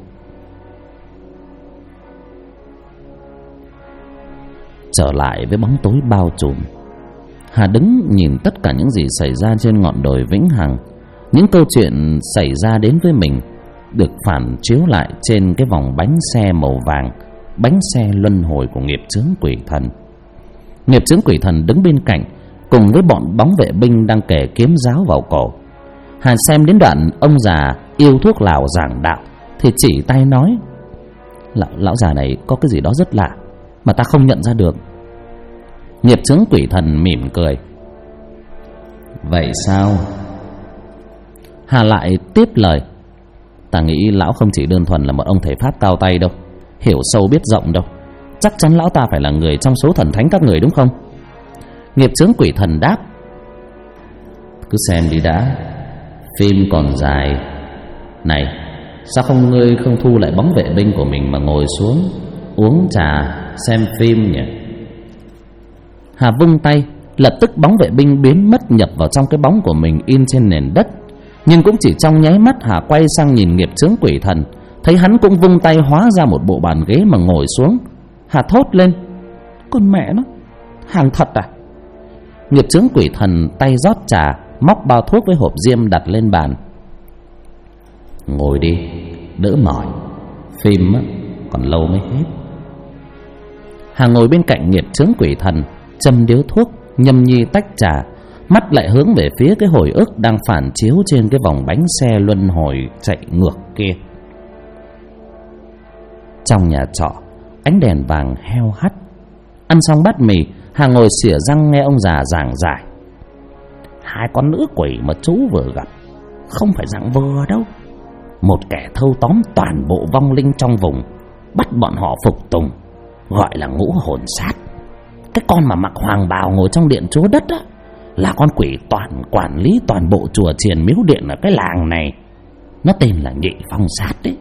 Trở lại với bóng tối bao trùm, Hà đứng nhìn tất cả những gì xảy ra trên ngọn đồi Vĩnh Hằng. Những câu chuyện xảy ra đến với mình được phản chiếu lại trên cái vòng bánh xe màu vàng, bánh xe luân hồi của nghiệp chướng quỷ thần. Nghiệp chướng quỷ thần đứng bên cạnh cùng với bọn bóng vệ binh đang kề kiếm giáo vào cổ. Hà xem đến đoạn ông già yêu thuốc lào giảng đạo thì chỉ tay nói: Lão già này có cái gì đó rất lạ mà ta không nhận ra được. Nghiệp chướng quỷ thần mỉm cười: "Vậy sao?" Hà lại tiếp lời: "Ta nghĩ lão không chỉ đơn thuần là một ông thầy pháp cao tay đâu, hiểu sâu biết rộng đâu. Chắc chắn lão ta phải là người trong số thần thánh các người đúng không?" Nghiệp chướng quỷ thần đáp: "Cứ xem đi đã, phim còn dài. Này, sao ngươi không thu lại bóng vệ binh của mình mà ngồi xuống uống trà xem phim nhỉ?" Hà vung tay, lập tức bóng vệ binh biến mất nhập vào trong cái bóng của mình in trên nền đất. Nhưng cũng chỉ trong nháy mắt Hà quay sang nhìn nghiệp chướng quỷ thần thấy hắn cũng vung tay hóa ra một bộ bàn ghế mà ngồi xuống. Hà thốt lên: con mẹ nó, hàng thật à? Nghiệp chướng quỷ thần tay rót trà, móc bao thuốc với hộp diêm đặt lên bàn. Ngồi đi, đỡ mỏi, phim còn lâu mới hết. Hà ngồi bên cạnh nghiệp chướng quỷ thần, châm điếu thuốc, nhâm nhi tách trà, mắt lại hướng về phía cái hồi ức đang phản chiếu trên cái vòng bánh xe luân hồi chạy ngược kia. Trong nhà trọ, ánh đèn vàng heo hắt. Ăn xong bát mì, Hà ngồi xỉa răng nghe ông già giảng giải. Hai con nữ quỷ mà chú vừa gặp không phải dạng vừa đâu. Một kẻ thâu tóm toàn bộ vong linh trong vùng, bắt bọn họ phục tùng, gọi là ngũ hồn sát. Cái con mà mặc hoàng bào ngồi trong điện chúa đất á, là con quỷ quản lý toàn bộ chùa chiền miếu điện ở cái làng này. Nó tên là Nhị Phong Sát đấy.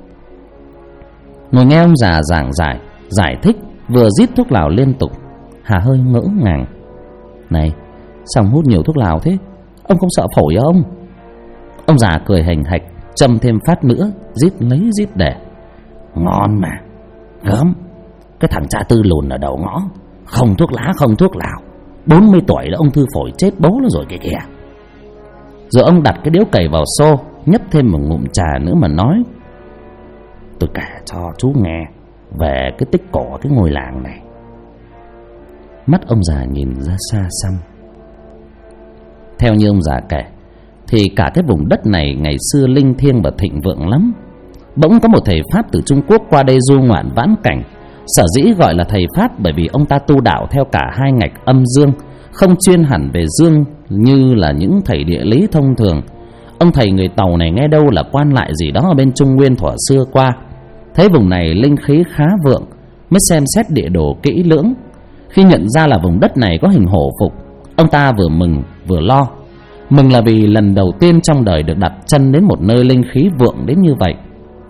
Ngồi nghe ông già giảng giải thích, vừa rít thuốc lào liên tục, Hà hơi ngỡ ngàng. Này, sao hút nhiều thuốc lào thế? Ông không sợ phổi à ông? Ông già cười hành hạch, châm thêm phát nữa, rít lấy rít để. Ngon mà, gớm. Cái thằng cha Tư lùn ở đầu ngõ, không thuốc lá không thuốc lào, 40 tuổi đã ung thư phổi chết bố nó rồi kìa. Rồi ông đặt cái điếu cày vào xô, nhấp thêm một ngụm trà nữa mà nói. Tôi kể cho chú nghe về cái tích cổ cái ngôi làng này. Mắt ông già nhìn ra xa xăm. Theo như ông già kể thì cả cái vùng đất này ngày xưa linh thiêng và thịnh vượng lắm. Bỗng có một thầy Pháp từ Trung Quốc qua đây du ngoạn vãn cảnh. Sở dĩ gọi là thầy Pháp bởi vì ông ta tu đạo theo cả hai ngạch âm dương, không chuyên hẳn về dương như là những thầy địa lý thông thường. Ông thầy người Tàu này nghe đâu là quan lại gì đó ở bên Trung Nguyên thuở xưa qua, thấy vùng này linh khí khá vượng, mới xem xét địa đồ kỹ lưỡng. Khi nhận ra là vùng đất này có hình hổ phục, ông ta vừa mừng vừa lo. Mừng là vì lần đầu tiên trong đời được đặt chân đến một nơi linh khí vượng đến như vậy,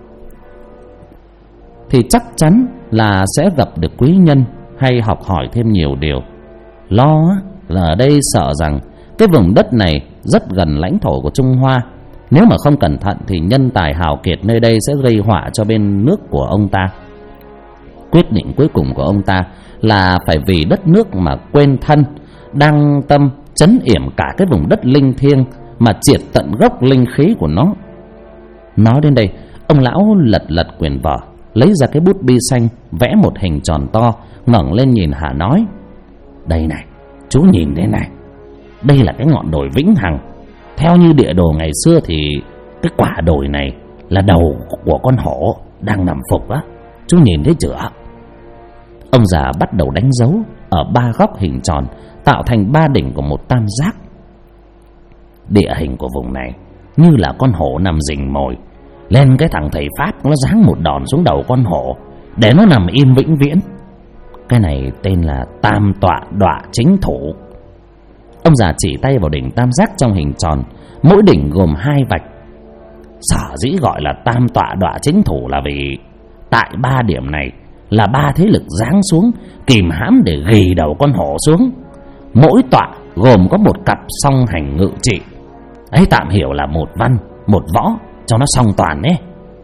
thì chắc chắn là sẽ gặp được quý nhân hay học hỏi thêm nhiều điều. Lo là ở đây sợ rằng cái vùng đất này rất gần lãnh thổ của Trung Hoa. Nếu mà không cẩn thận thì nhân tài hào kiệt nơi đây sẽ gây họa cho bên nước của ông ta. Quyết định cuối cùng của ông ta là phải vì đất nước mà quên thân, đăng tâm trấn yểm cả cái vùng đất linh thiêng mà triệt tận gốc linh khí của nó. Nói đến đây, ông lão lật quyển vở, lấy ra cái bút bi xanh, vẽ một hình tròn to, ngẩng lên nhìn Hà nói. Đây này, chú nhìn đây này, đây là cái ngọn đồi vĩnh hằng. Theo như địa đồ ngày xưa thì cái quả đồi này là đầu của con hổ đang nằm phục á, chú nhìn thấy chưa? Ông già bắt đầu đánh dấu ở 3 góc hình tròn, tạo thành 3 đỉnh của một tam giác. Địa hình của vùng này như là con hổ nằm rình mồi. Lên cái thằng thầy Pháp nó giáng một đòn xuống đầu con hổ để nó nằm im vĩnh viễn. Cái này tên là tam tọa đọa chính thủ. Ông già chỉ tay vào đỉnh tam giác trong hình tròn, mỗi đỉnh gồm 2 vạch. Sở dĩ gọi là tam tọa đọa chính thủ là vì tại 3 điểm này là 3 thế lực giáng xuống kìm hãm để ghì đầu con hổ xuống. Mỗi tọa gồm có một cặp song hành ngự trị, ấy tạm hiểu là một văn một võ cho nó song toàn ấy.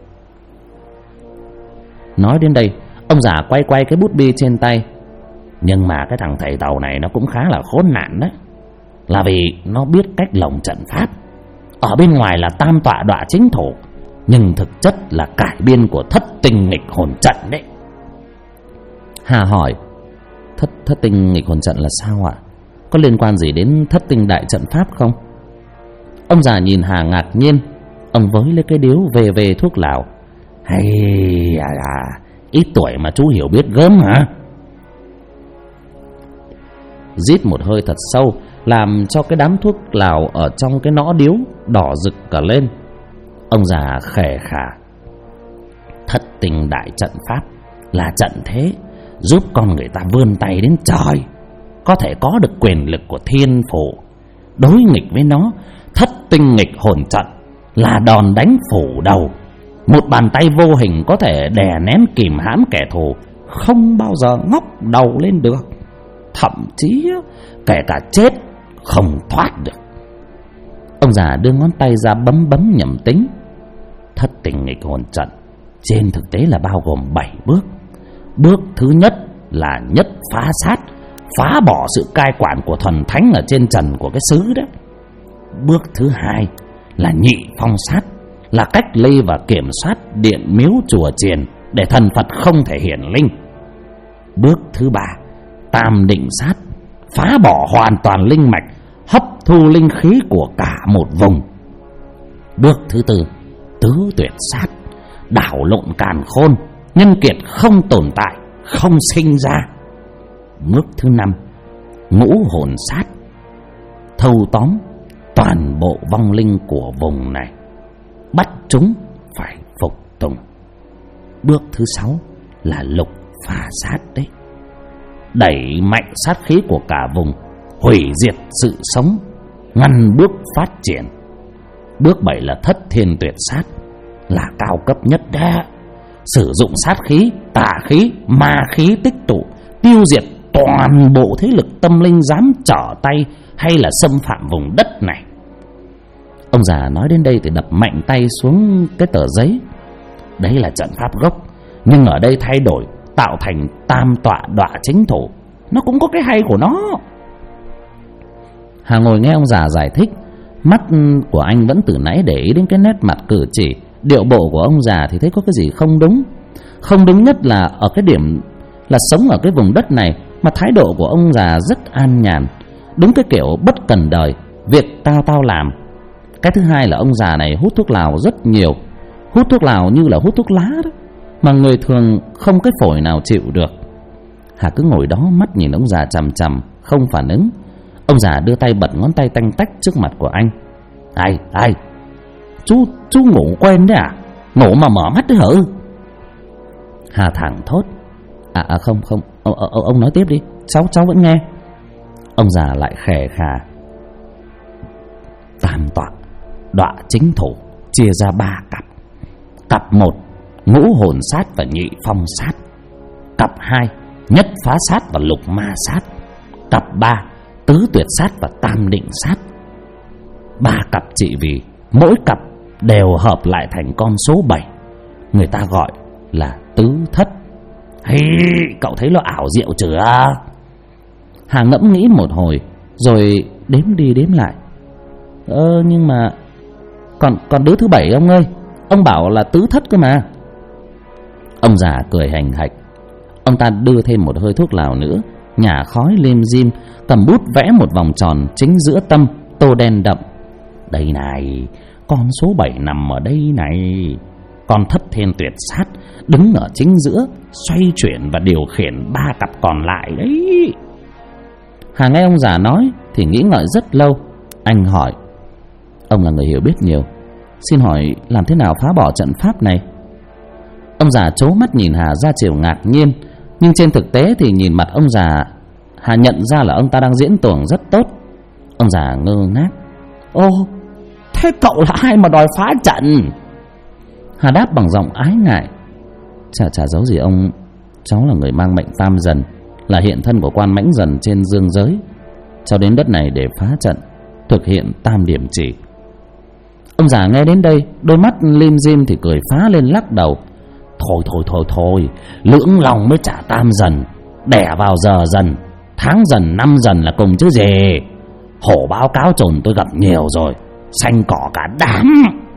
Nói đến đây, ông già quay cái bút bi trên tay. Nhưng mà cái thằng thầy Tàu này nó cũng khá là khốn nạn đấy, là vì nó biết cách lồng trận pháp. Ở bên ngoài là tam tọa đọa chính thủ, nhưng thực chất là cải biên của thất tinh nghịch hồn trận đấy. Hà hỏi, thất tinh nghịch hồn trận là sao ạ? Có liên quan gì đến thất tinh đại trận pháp không? Ông già nhìn Hà ngạc nhiên. Ông với lấy cái điếu về thuốc lào. Hay ít tuổi mà chú hiểu biết gớm hả? Rít một hơi thật sâu, làm cho cái đám thuốc lào ở trong cái nõ điếu đỏ rực cả lên. Ông già khè khà. Thất tinh đại trận pháp là trận thế giúp con người ta vươn tay đến trời, có thể có được quyền lực của thiên phủ. Đối nghịch với nó, thất tinh nghịch hồn trận là đòn đánh phủ đầu. Một bàn tay vô hình có thể đè nén kìm hãm kẻ thù, không bao giờ ngóc đầu lên được. Thậm chí kể cả chết không thoát được. Ông già đưa ngón tay ra bấm nhẩm tính. Thất tinh nghịch hồn trận trên thực tế là bao gồm 7 bước. Bước thứ nhất là nhất phá sát, phá bỏ sự cai quản của thần thánh ở trên trần của cái xứ đó. Bước thứ hai là nhị phong sát, là cách ly và kiểm soát điện miếu chùa chiền để thần Phật không thể hiển linh. Bước thứ ba, tam định sát, phá bỏ hoàn toàn linh mạch, hấp thu linh khí của cả một vùng. Bước thứ tư, tứ tuyệt sát, đảo lộn càn khôn, nhân kiệt không tồn tại, không sinh ra. Bước thứ năm, ngũ hồn sát, thâu tóm toàn bộ vong linh của vùng này, bắt chúng phải phục tùng. Bước thứ sáu là lục phá sát đấy, đẩy mạnh sát khí của cả vùng, hủy diệt sự sống, ngăn bước phát triển. Bước 7 là thất thiên tuyệt sát, là cao cấp nhất đó, sử dụng sát khí, tà khí, ma khí tích tụ, tiêu diệt toàn bộ thế lực tâm linh dám trở tay hay là xâm phạm vùng đất này. Ông già nói đến đây thì đập mạnh tay xuống cái tờ giấy. Đấy là trận pháp gốc, nhưng ở đây thay đổi tạo thành tam tọa đọa chính thủ, nó cũng có cái hay của nó. Hà ngồi nghe ông già giải thích, mắt của anh vẫn từ nãy để ý đến cái nét mặt cử chỉ, điệu bộ của ông già thì thấy có cái gì không đúng. Không đúng nhất là ở cái điểm là sống ở cái vùng đất này mà thái độ của ông già rất an nhàn, đúng cái kiểu bất cần đời, việc tao làm. Cái thứ hai là ông già này hút thuốc lào rất nhiều, hút thuốc lào như là hút thuốc lá đó, mà người thường không cái phổi nào chịu được. Hà cứ ngồi đó mắt nhìn ông già chằm chằm, không phản ứng. Ông già đưa tay bật ngón tay tanh tách trước mặt của anh. Ai chú ngủ quên đấy à? Ngủ mà mở mắt đấy hả? Hà thẳng thốt. Không ông nói tiếp đi, cháu vẫn nghe. Ông già lại khè khà. Tam tọa đọa chính thủ chia ra 3 cặp. Cặp 1 ngũ hồn sát và nhị phong sát. Cặp 2 nhất phá sát và lục ma sát. Cặp 3 tứ tuyệt sát và tam định sát. 3 cặp trị vì mỗi cặp đều hợp lại thành con số 7, người ta gọi là tứ thất. Hey, cậu thấy nó ảo diệu chưa? Hà ngẫm nghĩ một hồi rồi đếm đi đếm lại. Nhưng mà còn đứa thứ 7 ông ơi, ông bảo là tứ thất cơ mà. Ông già cười hành hạch. Ông ta đưa thêm một hơi thuốc lào nữa, nhả khói lim dim, cầm bút vẽ một vòng tròn chính giữa tâm, tô đen đậm. Đây này, con số 7 nằm ở đây này. Con thất thiên tuyệt sát đứng ở chính giữa, xoay chuyển và điều khiển 3 cặp còn lại đấy. Hà nghe ông già nói thì nghĩ ngợi rất lâu. Anh hỏi: ông là người hiểu biết nhiều, xin hỏi làm thế nào phá bỏ trận pháp này? Ông già trố mắt nhìn Hà ra chiều ngạc nhiên, nhưng trên thực tế thì nhìn mặt ông già, Hà nhận ra là ông ta đang diễn tuồng rất tốt. Ông già ngơ ngác. Ô, thế cậu là ai mà đòi phá trận? Hà đáp bằng giọng ái ngại. Chả giấu gì ông, cháu là người mang mệnh tam dần, là hiện thân của quan mãnh dần trên dương giới. Cháu đến đất này để phá trận, thực hiện tam điểm chỉ. Ông già nghe đến đây, đôi mắt lim dim thì cười phá lên lắc đầu. Thôi, lưỡng lòng mới trả tam dần, đẻ vào giờ dần, tháng dần, năm dần là cùng chứ gì. Hổ báo cáo trồn tôi gặp nhiều rồi, xanh cỏ cả đám.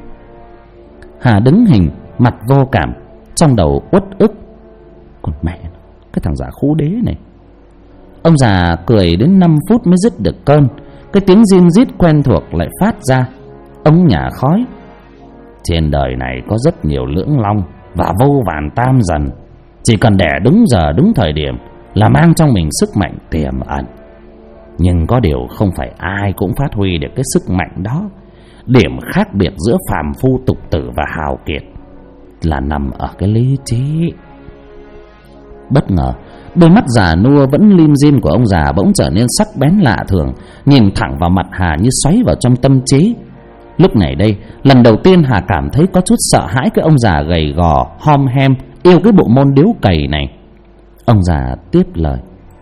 Hà đứng hình, mặt vô cảm, trong đầu uất ức. Còn mẹ, cái thằng giả khú đế này. Ông già cười đến 5 phút mới dứt được cơn. Cái tiếng rin rít quen thuộc lại phát ra. Ông nhả khói. Trên đời này có rất nhiều lưỡng long và vô vàn tam dần, chỉ cần đẻ đúng giờ đúng thời điểm là mang trong mình sức mạnh tiềm ẩn. Nhưng có điều không phải ai cũng phát huy được cái sức mạnh đó. Điểm khác biệt giữa phàm phu tục tử và hào kiệt là nằm ở cái lý trí. Bất ngờ, đôi mắt già nua vẫn lim dim của ông già bỗng trở nên sắc bén lạ thường, nhìn thẳng vào mặt Hà như xoáy vào trong tâm trí. Lúc này đây, lần đầu tiên Hà cảm thấy có chút sợ hãi cái ông già gầy gò, hom hem, yêu cái bộ môn điếu cày này. Ông già tiếp lời: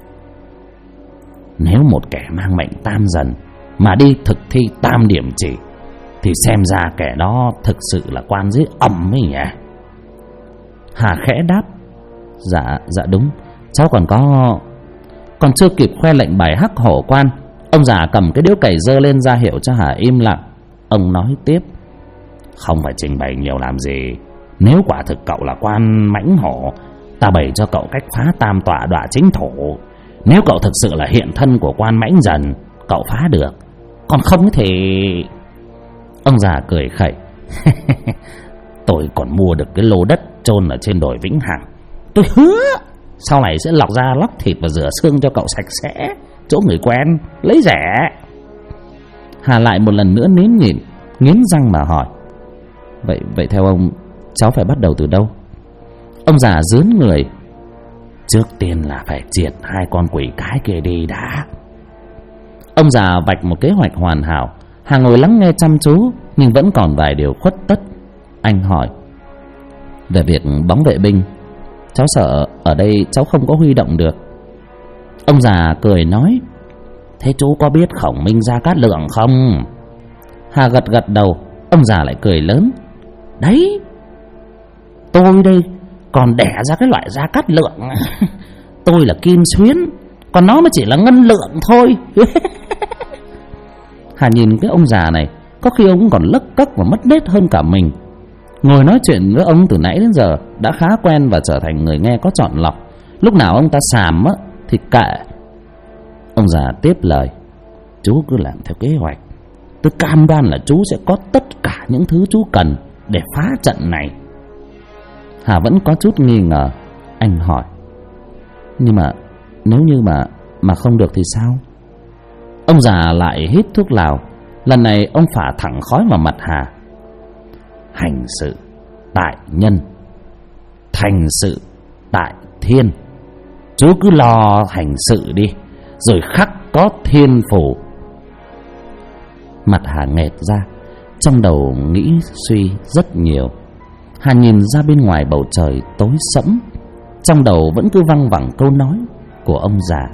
nếu một kẻ mang mệnh tam dần mà đi thực thi tam điểm chỉ thì xem ra kẻ đó thực sự là quan dưới âm ấy nhỉ. Hà khẽ đáp: Dạ đúng, cháu còn chưa kịp khoe lệnh bài hắc hổ quan, ông già cầm cái điếu cày giơ lên ra hiệu cho Hà im lặng. Ông nói tiếp: Không phải trình bày nhiều làm gì. Nếu quả thực cậu là quan mãnh hổ, ta bày cho cậu cách phá tam tọa đọa chính thủ. Nếu cậu thực sự là hiện thân của quan mãnh dần, cậu phá được. Còn không thì... Ông già cười khẩy: Tôi còn mua được cái lô đất chôn ở trên đồi Vĩnh Hằng. Tôi hứa sau này sẽ lọc da lóc thịt và rửa xương cho cậu sạch sẽ, chỗ người quen, lấy rẻ. Hà lại một lần nữa nín nhịn, nghiến răng mà hỏi: Vậy theo ông, cháu phải bắt đầu từ đâu? Ông già rướn người: Trước tiên là phải triệt 2 con quỷ cái kia đi đã. Ông già vạch một kế hoạch hoàn hảo. Hà ngồi lắng nghe chăm chú, nhưng vẫn còn vài điều khuất tất. Anh hỏi: Về việc bóng vệ binh, cháu sợ ở đây cháu không có huy động được. Ông già cười nói: Thế chú có biết Khổng Minh Gia Cát Lượng không? Hà gật đầu. Ông già lại cười lớn: Đấy, tôi đây còn đẻ ra cái loại Gia Cát Lượng. Tôi là Kim Xuyến, còn nó mới chỉ là Ngân Lượng thôi. Hà nhìn cái ông già này, có khi ông còn lấc cấc và mất nết hơn cả mình. Ngồi nói chuyện với ông từ nãy đến giờ đã khá quen và trở thành người nghe có chọn lọc. Lúc nào ông ta xàm á thì kệ. Ông già tiếp lời: Chú cứ làm theo kế hoạch, tôi cam đoan là chú sẽ có tất cả những thứ chú cần để phá trận này. Hà vẫn có chút nghi ngờ. Anh hỏi: Nhưng mà nếu như mà không được thì sao? Ông già lại hít thuốc lào. Lần này ông phả thẳng khói vào mặt Hà: Hành sự tại nhân, thành sự tại thiên. Chú cứ lo hành sự đi, rồi khắc có thiên phủ. Mặt Hà nghệt ra, trong đầu nghĩ suy rất nhiều. Hà nhìn ra bên ngoài bầu trời tối sẫm, trong đầu vẫn cứ văng vẳng câu nói của ông già: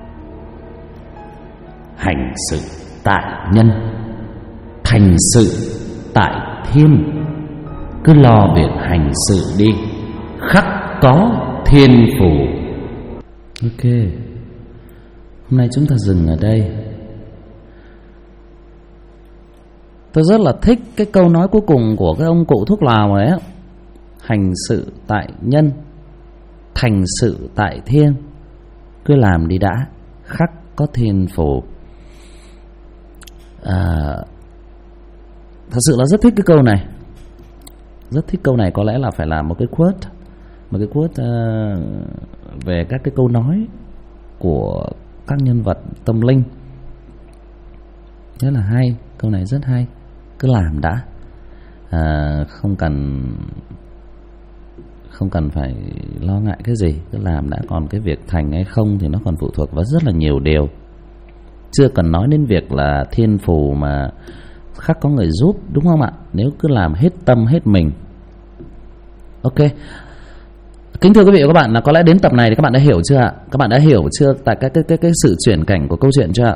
Hành sự tại nhân, thành sự tại thiên. Cứ lo việc hành sự đi, khắc có thiên phủ. Ok, hôm nay chúng ta dừng ở đây. Tôi rất là thích cái câu nói cuối cùng của cái ông cụ thuốc lào ấy: Hành sự tại nhân, thành sự tại thiên. Cứ làm đi đã, khắc có thiên phủ. Thật sự là rất thích cái câu này. Rất thích câu này. Có lẽ là phải làm một cái quote về các cái câu nói của các nhân vật tâm linh. Rất là hay. Câu này rất hay. Cứ làm đã, không cần phải lo ngại cái gì. Cứ làm đã. Còn cái việc thành hay không thì nó còn phụ thuộc vào rất là nhiều điều. Chưa cần nói đến việc là thiên phù mà khắc có người giúp, đúng không ạ? Nếu cứ làm hết tâm hết mình. Ok. Kính thưa quý vị và các bạn, là có lẽ đến tập này thì các bạn đã hiểu chưa ạ? Các bạn đã hiểu chưa tại cái sự chuyển cảnh của câu chuyện chưa ạ?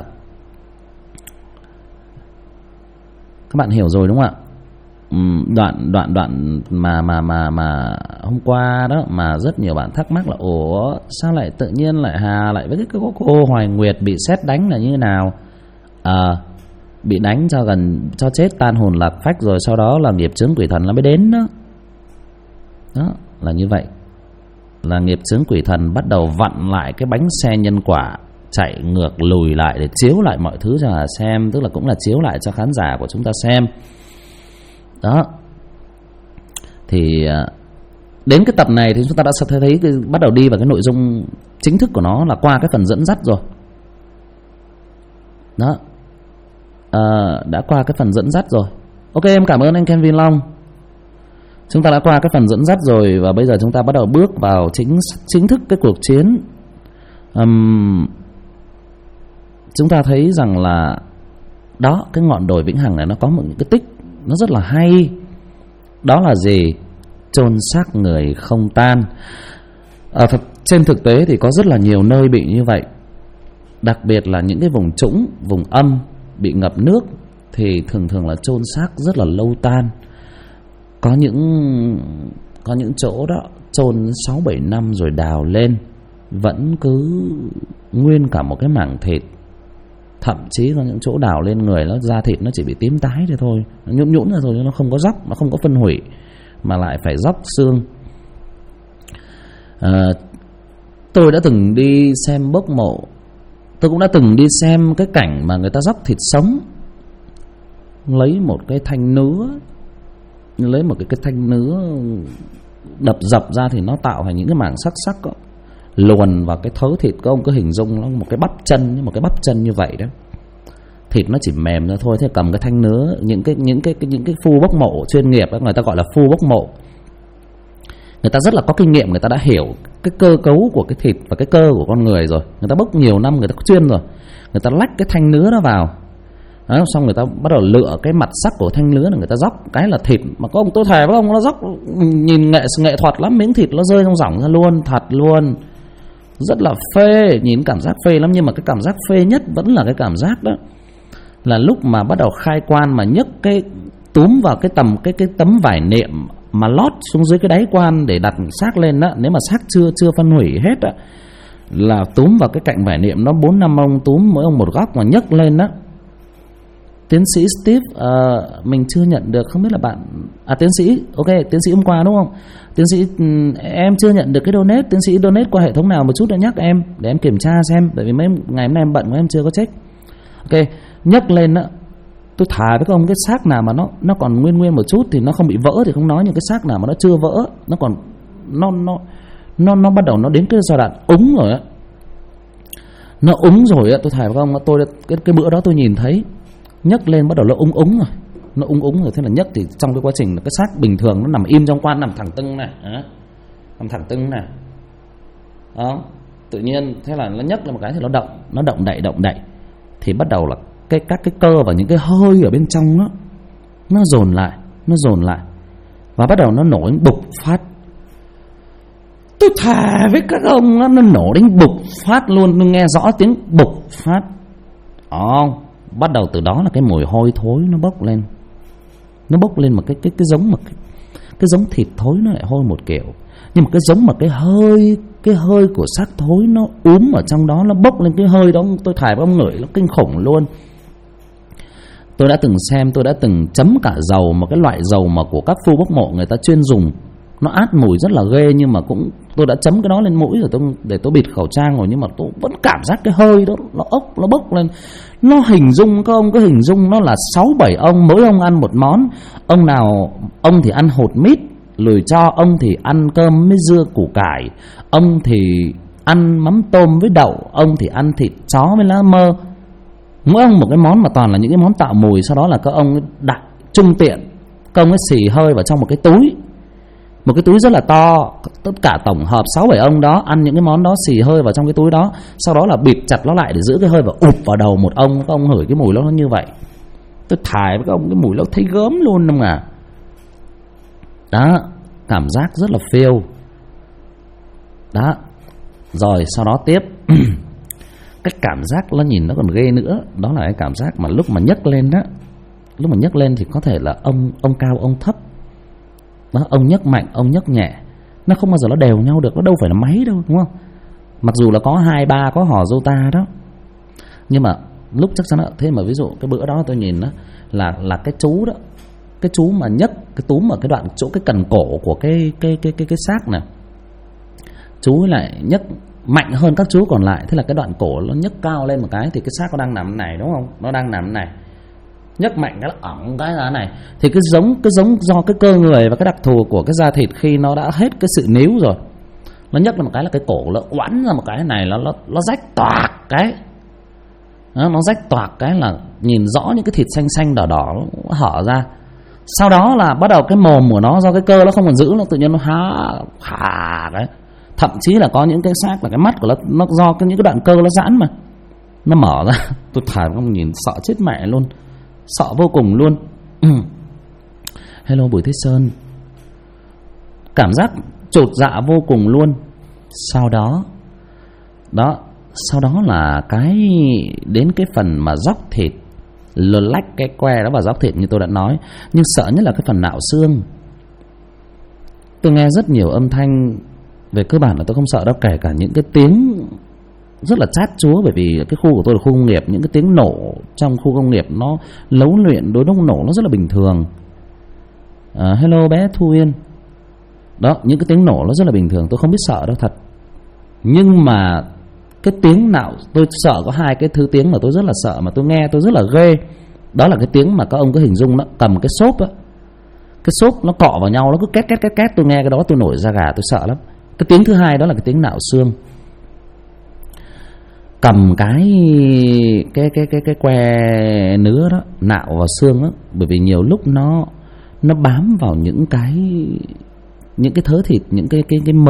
Các bạn hiểu rồi đúng không ạ? Đoạn mà hôm qua đó mà rất nhiều bạn thắc mắc là ủa sao lại tự nhiên lại Hà lại với cái cô Hoài Nguyệt bị sét đánh là như thế nào? Bị đánh cho chết tan hồn lạc phách rồi sau đó là nghiệp chướng quỷ thần nó mới đến đó. Đó là như vậy. Là nghiệp chướng quỷ thần bắt đầu vặn lại cái bánh xe nhân quả, chạy ngược lùi lại để chiếu lại mọi thứ cho Hà xem, tức là cũng là chiếu lại cho khán giả của chúng ta xem. Đó. Thì đến cái tập này thì chúng ta đã thấy bắt đầu đi vào cái nội dung chính thức của nó là qua cái phần dẫn dắt rồi. Đó. Đã qua cái phần dẫn dắt rồi. Ok, em cảm ơn anh Kevin Long. Chúng ta đã qua cái phần dẫn dắt rồi và bây giờ chúng ta bắt đầu bước vào chính thức cái cuộc chiến. Chúng ta thấy rằng là đó, cái ngọn đồi Vĩnh Hằng này nó có một cái tích nó rất là hay. Đó là gì? Chôn xác người không tan. Trên thực tế thì có rất là nhiều nơi bị như vậy. Đặc biệt là những cái vùng trũng, vùng âm bị ngập nước thì thường là chôn xác rất là lâu tan. Có những chỗ đó chôn 6-7 năm rồi đào lên vẫn cứ nguyên cả một cái mảng thịt. Thậm chí có những chỗ đào lên người nó da thịt nó chỉ bị tím tái thế thôi, nó nhũn nhũn ra thôi, nó không có róc, nó không có phân hủy mà lại phải róc xương. Tôi đã từng đi xem bốc mộ, tôi cũng đã từng đi xem cái cảnh mà người ta róc thịt sống, lấy một cái thanh nứa, lấy một cái thanh nứa đập dập ra thì nó tạo thành những cái mảng sắc sắc đó, luồn vào cái thớ thịt. Các ông cứ hình dung nó một cái bắp chân như vậy đó, thịt nó chỉ mềm ra thôi. Thế cầm cái thanh nứa, những cái phu bốc mộ chuyên nghiệp đó, người ta gọi là phu bốc mộ, người ta rất là có kinh nghiệm, người ta đã hiểu cái cơ cấu của cái thịt và cái cơ của con người rồi, người ta bốc nhiều năm, người ta có chuyên rồi, người ta lách cái thanh nứa đó vào đó, xong người ta bắt đầu lựa cái mặt sắc của thanh nứa là người ta róc cái là thịt. Mà có ông, tôi thề với ông, nó róc nhìn nghệ thuật lắm, miếng thịt nó rơi trong rỏng ra luôn, thật luôn, rất là phê, nhìn cảm giác phê lắm. Nhưng mà cái cảm giác phê nhất vẫn là cái cảm giác đó là lúc mà bắt đầu khai quan mà nhấc cái túm vào cái tấm vải nệm mà lót xuống dưới cái đáy quan để đặt xác lên đó, nếu mà xác chưa phân hủy hết á, là túm vào cái cạnh vải nệm nó 4-5 ông túm mỗi ông một góc mà nhấc lên đó. Tiến sĩ Steve, mình chưa nhận được, không biết là bạn tiến sĩ, ok, tiến sĩ hôm qua đúng không? Tiến sĩ, em chưa nhận được cái donate, tiến sĩ donate qua hệ thống nào một chút để nhắc em, để em kiểm tra xem, bởi vì mấy ngày hôm nay em bận quá em chưa có check. Ok, nhấc lên đó, tôi thả với các ông cái xác nào mà nó còn nguyên một chút thì nó không bị vỡ thì không nói, nhưng cái xác nào mà nó chưa vỡ, nó còn nó bắt đầu nó đến cái giai đoạn úng rồi á, nó úng rồi á, tôi thả với các ông, tôi cái bữa đó tôi nhìn thấy nhấc lên bắt đầu nó úng rồi, nó úng rồi. Thế là nhấc thì trong cái quá trình là cái xác bình thường nó nằm im trong quan, nằm thẳng tưng này, nằm thẳng tưng này đó, tự nhiên thế là nó nhấc lên một cái thì nó động đậy thì bắt đầu là các cái cơ và những cái hơi ở bên trong nó dồn lại và bắt đầu nó nổ đến bục phát. Tôi thề với các ông, nó nổ đến bục phát luôn, nó nghe rõ tiếng bục phát. Bắt đầu từ đó là cái mùi hôi thối nó bốc lên một cái giống mà cái giống thịt thối nó lại hôi một kiểu, nhưng mà cái giống mà cái hơi của xác thối nó úm ở trong đó, nó bốc lên cái hơi đó. Tôi thải với ông ngửi nó kinh khủng luôn. Tôi đã từng xem, tôi đã từng chấm cả dầu, một cái loại dầu mà của các phu bốc mộ người ta chuyên dùng, nó át mùi rất là ghê, nhưng mà cũng tôi đã chấm cái đó lên mũi rồi để tôi bịt khẩu trang rồi, nhưng mà tôi vẫn cảm giác cái hơi đó nó bốc lên. Nó hình dung, các ông cứ hình dung nó là 6-7 ông, mỗi ông ăn một món. Ông thì ăn hột mít lùi cho, ông thì ăn cơm với dưa củ cải, ông thì ăn mắm tôm với đậu, ông thì ăn thịt chó với lá mơ. Mỗi ông một cái món mà toàn là những cái món tạo mùi. Sau đó là các ông đặt trung tiện, các ông ấy xì hơi vào trong một cái túi rất là to. Tất cả tổng hợp 6-7 ông đó ăn những cái món đó, xì hơi vào trong cái túi đó, sau đó là bịt chặt nó lại để giữ cái hơi và ụp vào đầu một ông. Các ông ngửi cái mùi nó như vậy. Tôi thải với các ông cái mùi nó thấy gớm luôn không à. Đó, cảm giác rất là phiêu. Đó. Rồi sau đó tiếp cái cảm giác nó nhìn nó còn ghê nữa, đó là cái cảm giác mà lúc mà nhấc lên đó, lúc mà nhấc lên thì có thể là ông cao ông thấp đó, ông nhấc mạnh ông nhấc nhẹ, nó không bao giờ nó đều nhau được, nó đâu phải là máy đâu, đúng không? Mặc dù là có 2-3 có hò dô ta đó, nhưng mà lúc chắc chắn là thế. Mà ví dụ cái bữa đó tôi nhìn đó là cái chú đó, cái chú mà nhấc cái túm ở cái đoạn chỗ cái cần cổ của cái xác này, chú ấy lại nhấc mạnh hơn các chú còn lại. Thế là cái đoạn cổ nó nhấc cao lên một cái thì cái xác nó đang nằm này, đúng không? Nó đang nằm này, nhấc mạnh cái nó ỏng cái ra này, thì cái giống do cái cơ người và cái đặc thù của cái da thịt khi nó đã hết cái sự níu rồi, nó nhấc lên một cái là cái cổ nó oắn ra một cái này, nó rách toạc cái đó, nó rách toạc cái là nhìn rõ những cái thịt xanh xanh đỏ đỏ nó hở ra. Sau đó là bắt đầu cái mồm của nó do cái cơ nó không còn giữ, nó tự nhiên nó há cái. Thậm chí là có những cái xác là cái mắt của nó do những cái đoạn cơ nó giãn mà nó mở ra. Tôi thả không nhìn sợ chết mẹ luôn, sợ vô cùng luôn. Hello Bùi Thế Sơn, cảm giác chột dạ vô cùng luôn. Sau đó là cái đến cái phần mà róc thịt, lột lách cái que đó vào róc thịt như tôi đã nói. Nhưng sợ nhất là cái phần nạo xương. Tôi nghe rất nhiều âm thanh, về cơ bản là tôi không sợ đâu, kể cả những cái tiếng rất là chát chúa. Bởi vì cái khu của tôi là khu công nghiệp, những cái tiếng nổ trong khu công nghiệp nó lấu luyện, đối đông nổ nó rất là bình thường. Hello bé Thu Yên. Đó, những cái tiếng nổ nó rất là bình thường, tôi không biết sợ đâu thật. Nhưng mà cái tiếng nào tôi sợ, có hai cái thứ tiếng mà tôi rất là sợ, mà tôi nghe tôi rất là ghê. Đó là cái tiếng mà các ông có hình dung đó, cầm cái xốp á, cái xốp nó cọ vào nhau, nó cứ két két két két, tôi nghe cái đó tôi nổi da gà, tôi sợ lắm. Cái tiếng thứ hai đó là cái tiếng nạo xương. Cầm cái que nứa đó nạo vào xương đó, bởi vì nhiều lúc nó bám vào những cái thớ thịt, những cái mớ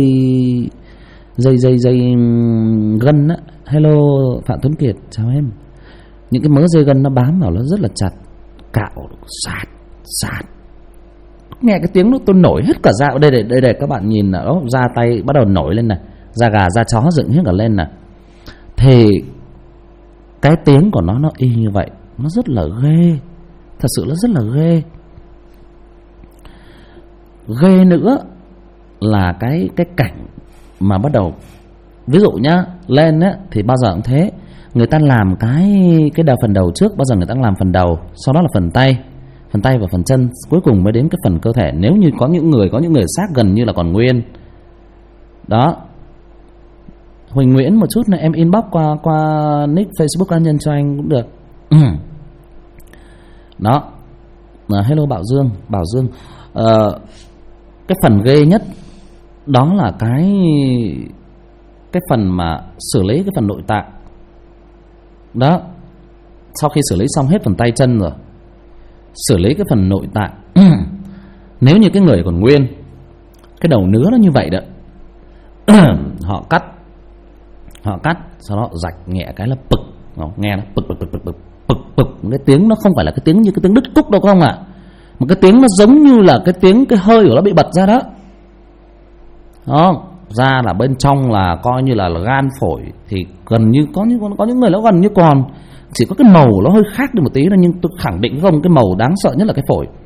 dây gân á. Hello Phạm Tuấn Kiệt, chào em. Những cái mớ dây gân nó bám vào nó rất là chặt, cạo sạt. Nghe cái tiếng nó tôi nổi hết cả da. Đây các bạn nhìn đó, da tay bắt đầu nổi lên này, da gà da chó dựng hết cả lên này. Thì cái tiếng của nó y như vậy, nó rất là ghê, thật sự nó rất là ghê. Ghê nữa là cái cảnh mà bắt đầu, ví dụ nhá, lên á thì bao giờ cũng thế, người ta làm cái phần đầu trước, bao giờ người ta làm phần đầu, sau đó là phần tay và phần chân, cuối cùng mới đến cái phần cơ thể. Nếu như có những người xác gần như là còn nguyên. Đó. Huỳnh Nguyễn một chút này, em inbox qua nick Facebook cá nhân cho anh cũng được. Đó. Hello Bảo Dương. Cái phần ghê nhất đó là cái phần mà xử lý cái phần nội tạng. Đó. Sau khi xử lý xong hết phần tay chân rồi, xử lý cái phần nội tạng. Nếu như cái người còn nguyên, cái đầu nứa nó như vậy đó, họ cắt, sau đó rạch nhẹ cái là pực, nghe nó pực. Cái tiếng nó không phải là cái tiếng như cái tiếng đứt cúc đâu không ạ, một cái tiếng nó giống như là cái tiếng cái hơi của nó bị bật ra đó. Đó, ra là bên trong là coi như là gan phổi thì gần như có những người nó gần như còn chỉ có cái màu nó hơi khác đi một tí thôi, nhưng tôi khẳng định không, cái màu đáng sợ nhất là cái phổi.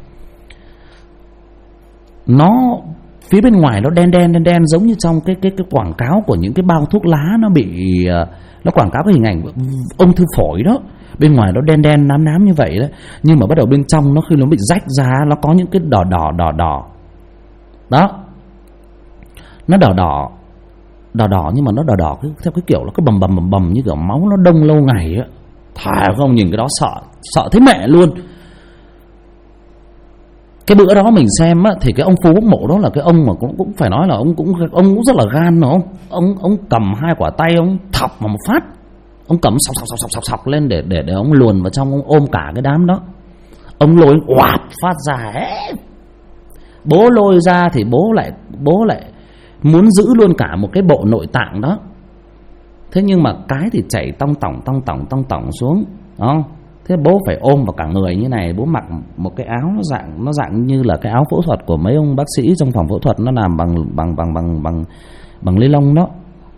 Nó phía bên ngoài nó đen giống như trong cái quảng cáo của những cái bao thuốc lá, nó quảng cáo cái hình ảnh ung thư phổi đó. Bên ngoài nó đen nám như vậy đó, nhưng mà bắt đầu bên trong nó khi nó bị rách ra, nó có những cái đỏ. Đó. Nó đỏ nhưng mà nó đỏ theo cái kiểu nó cứ bầm như kiểu máu nó đông lâu ngày á. Thà không, nhìn cái đó sợ thấy mẹ luôn. Cái bữa đó mình xem á, thì cái ông Phú Quốc Mộ đó là cái ông mà cũng phải nói là ông cũng rất là gan đúng không? Ông cầm hai quả tay ông thọc vào một phát, ông cầm sọc lên để ông luồn vào trong, ông ôm cả cái đám đó, ông lôi oạp phát ra. Bố lôi ra thì bố lại muốn giữ luôn cả một cái bộ nội tạng đó. Thế nhưng mà cái thì chảy tong tỏng xuống, không? Thế bố phải ôm vào cả người như này. Bố mặc một cái áo nó dạng như là cái áo phẫu thuật của mấy ông bác sĩ trong phòng phẫu thuật, nó làm bằng ni lông đó.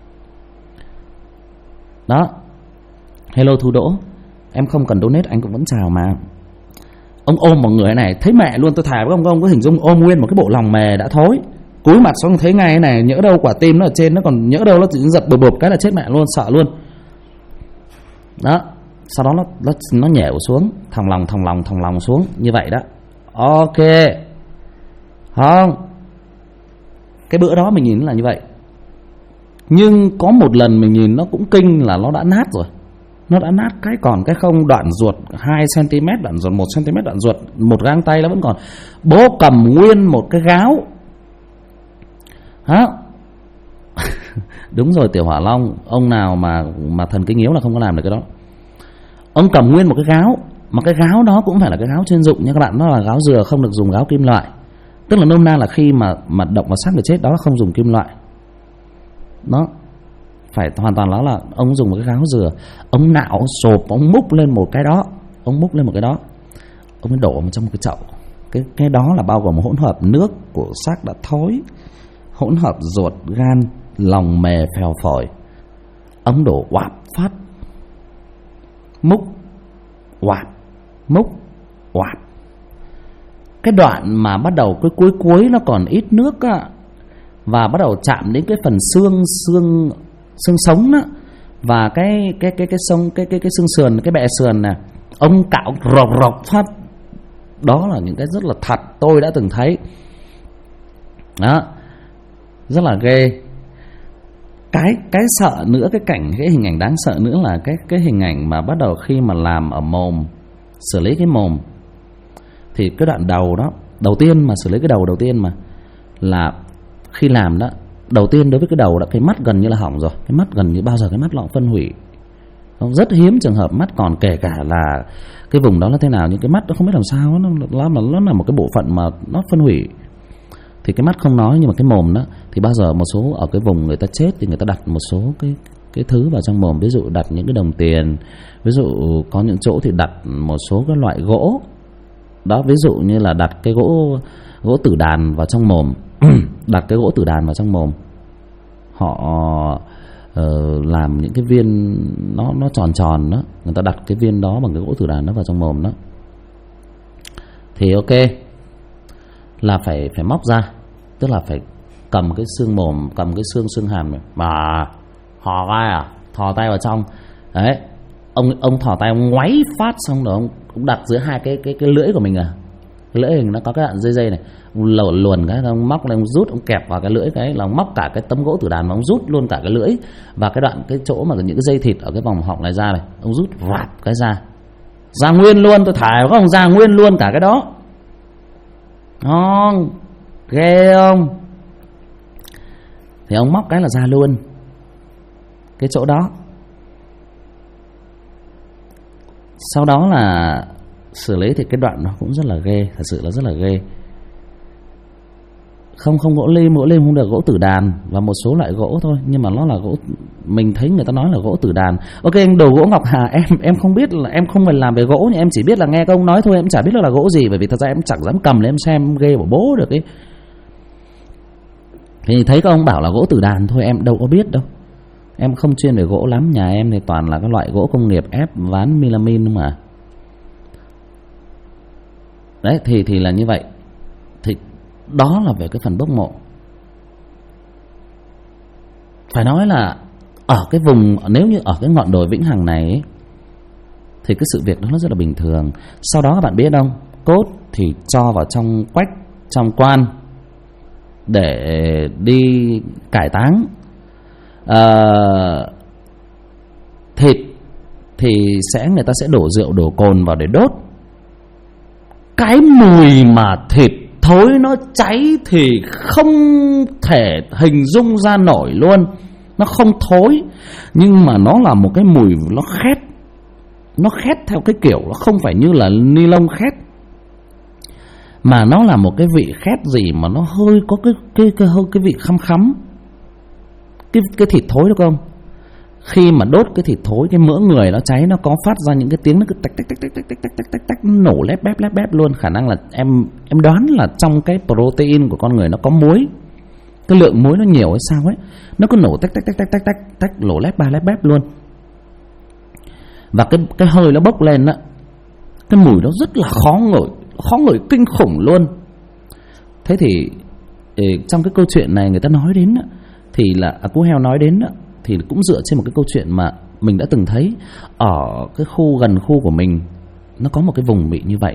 Đó. Hello Thu Đỗ, em không cần donate anh cũng vẫn chào mà. Ông ôm một người này thấy mẹ luôn. Tôi thà với ông có hình dung ôm nguyên một cái bộ lòng mề đã thối, cúi mặt xuống thấy ngay cái này, nhỡ đâu quả tim nó ở trên, nó còn nhỡ đâu nó giật bụp cái là chết mẹ luôn, sợ luôn. Đó. Sau đó nó nhẻo xuống, thòng lòng xuống như vậy đó. Ok. Không. Cái bữa đó mình nhìn là như vậy. Nhưng có một lần mình nhìn nó cũng kinh là nó đã nát rồi. Nó đã nát cái còn cái không, đoạn ruột 2cm, đoạn ruột 1cm, đoạn ruột một gang tay nó vẫn còn. Bố cầm nguyên một cái gáo. Hả? Đúng rồi Tiểu Hỏa Long, ông nào mà thần kinh yếu là không có làm được cái đó. Ông cầm nguyên một cái gáo, mà cái gáo đó cũng phải là cái gáo chuyên dụng nha các bạn, nó là gáo dừa, không được dùng gáo kim loại. Tức là nôm na là khi mà động vào xác người chết đó là không dùng kim loại. Đó. Phải hoàn toàn là ông dùng một cái gáo dừa, ông nạo sộp, ông múc lên một cái đó, ông mới đổ vào trong một cái chậu. Cái đó là bao gồm hỗn hợp nước của xác đã thối, hỗn hợp ruột, gan, lòng mề, phèo phổi. Ông đổ oạp phát, múc oạp, múc oạp. cái đoạn mà bắt đầu cái cuối cuối nó còn ít nước á, và bắt đầu chạm đến cái phần xương sống đó, và cái xương sườn, cái bẹ sườn này, ông cạo rộc phát. Đó là những cái rất là thật, tôi đã từng thấy đó, rất là ghê. Cái sợ nữa, cái hình ảnh đáng sợ nữa là cái hình ảnh mà bắt đầu khi mà làm ở mồm, xử lý cái mồm, thì cái đoạn đầu đó, đầu tiên mà xử lý cái đầu đầu tiên mà là khi làm đó, đầu tiên đối với cái đầu đó, cái mắt gần như là hỏng rồi, cái mắt gần như bao giờ cái mắt nó cũng phân hủy. Rất hiếm trường hợp mắt còn, kể cả là cái vùng đó là thế nào, nhưng cái mắt nó không biết làm sao, nó là một cái bộ phận mà nó phân hủy. Thì cái mắt không nói, nhưng mà cái mồm đó thì bao giờ một số ở cái vùng người ta chết thì người ta đặt một số cái thứ vào trong mồm, ví dụ đặt những cái đồng tiền, ví dụ có những chỗ thì đặt một số các loại gỗ đó, ví dụ như là đặt cái gỗ tử đàn vào trong mồm. Đặt cái gỗ tử đàn vào trong mồm, họ làm những cái viên nó tròn đó, người ta đặt cái viên đó bằng cái gỗ tử đàn đó vào trong mồm đó. Thì ok, là phải móc ra, tức là phải cầm cái xương mồm, cầm cái xương hàm này, mà thò vai thò tay vào trong đấy. Ông thò tay, ông ngoáy phát xong rồi ông đặt giữa hai cái lưỡi của mình. Cái lưỡi hình nó có cái đoạn dây này, ông luồn cái, ông móc lên, ông rút, ông kẹp vào cái lưỡi, cái là ông móc cả cái tấm gỗ tử đàn mà ông rút luôn cả cái lưỡi và cái đoạn cái chỗ mà những cái dây thịt ở cái vòng họng này ra này, ông rút vạt cái ra nguyên luôn. Tôi thải có ông ra nguyên luôn cả cái đó. Ngon, ghê không? Thì ông móc cái là ra luôn cái chỗ đó. Sau đó là xử lý thì cái đoạn nó cũng rất là ghê, thật sự là rất là ghê. Không gỗ lim, gỗ lim không được, gỗ tử đàn và một số loại gỗ thôi, nhưng mà nó là gỗ, mình thấy người ta nói là gỗ tử đàn. Ok, anh Đồ Gỗ Ngọc Hà, em không biết, là em không phải làm về gỗ, nhưng em chỉ biết là nghe các ông nói thôi, em chả biết là gỗ gì, bởi vì thật ra em chẳng dám cầm lên em xem, ghê của bố được ấy. Thì thấy các ông bảo là gỗ tử đàn thôi, em đâu có biết đâu, em không chuyên về gỗ lắm, nhà em thì toàn là các loại gỗ công nghiệp ép ván melamine mà. Đấy, thì là như vậy. Thì đó là về cái phần bốc mộ. Phải nói là ở cái vùng, nếu như ở cái ngọn đồi Vĩnh Hằng này ấy, thì cái sự việc đó nó rất là bình thường. Sau đó các bạn biết không, cốt thì cho vào trong quách, trong quan để đi cải táng. Thịt thì người ta sẽ đổ rượu đổ cồn vào để đốt. Cái mùi mà thịt thối nó cháy thì không thể hình dung ra nổi luôn. Nó không thối, nhưng mà nó là một cái mùi nó khét. Nó khét theo cái kiểu nó không phải như là ni lông khét, mà nó là một cái vị khét gì mà nó hơi có cái vị khăm khắm. Cái thịt thối đó không? Khi mà đốt cái thịt thối, cái mỡ người nó cháy, nó có phát ra những cái tiếng nó cứ tách tách nổ lép bép luôn. Khả năng là em đoán là trong cái protein của con người nó có muối, cái lượng muối nó nhiều hay sao ấy, nó cứ nổ tách nổ lép bép luôn. Và cái hơi nó bốc lên á, cái mùi nó rất là khó ngửi kinh khủng luôn. Thế thì trong cái câu chuyện này người ta nói đến á, thì là Cú Heo nói đến á, thì cũng dựa trên một cái câu chuyện mà mình đã từng thấy ở cái gần khu của mình, nó có một cái vùng bị như vậy.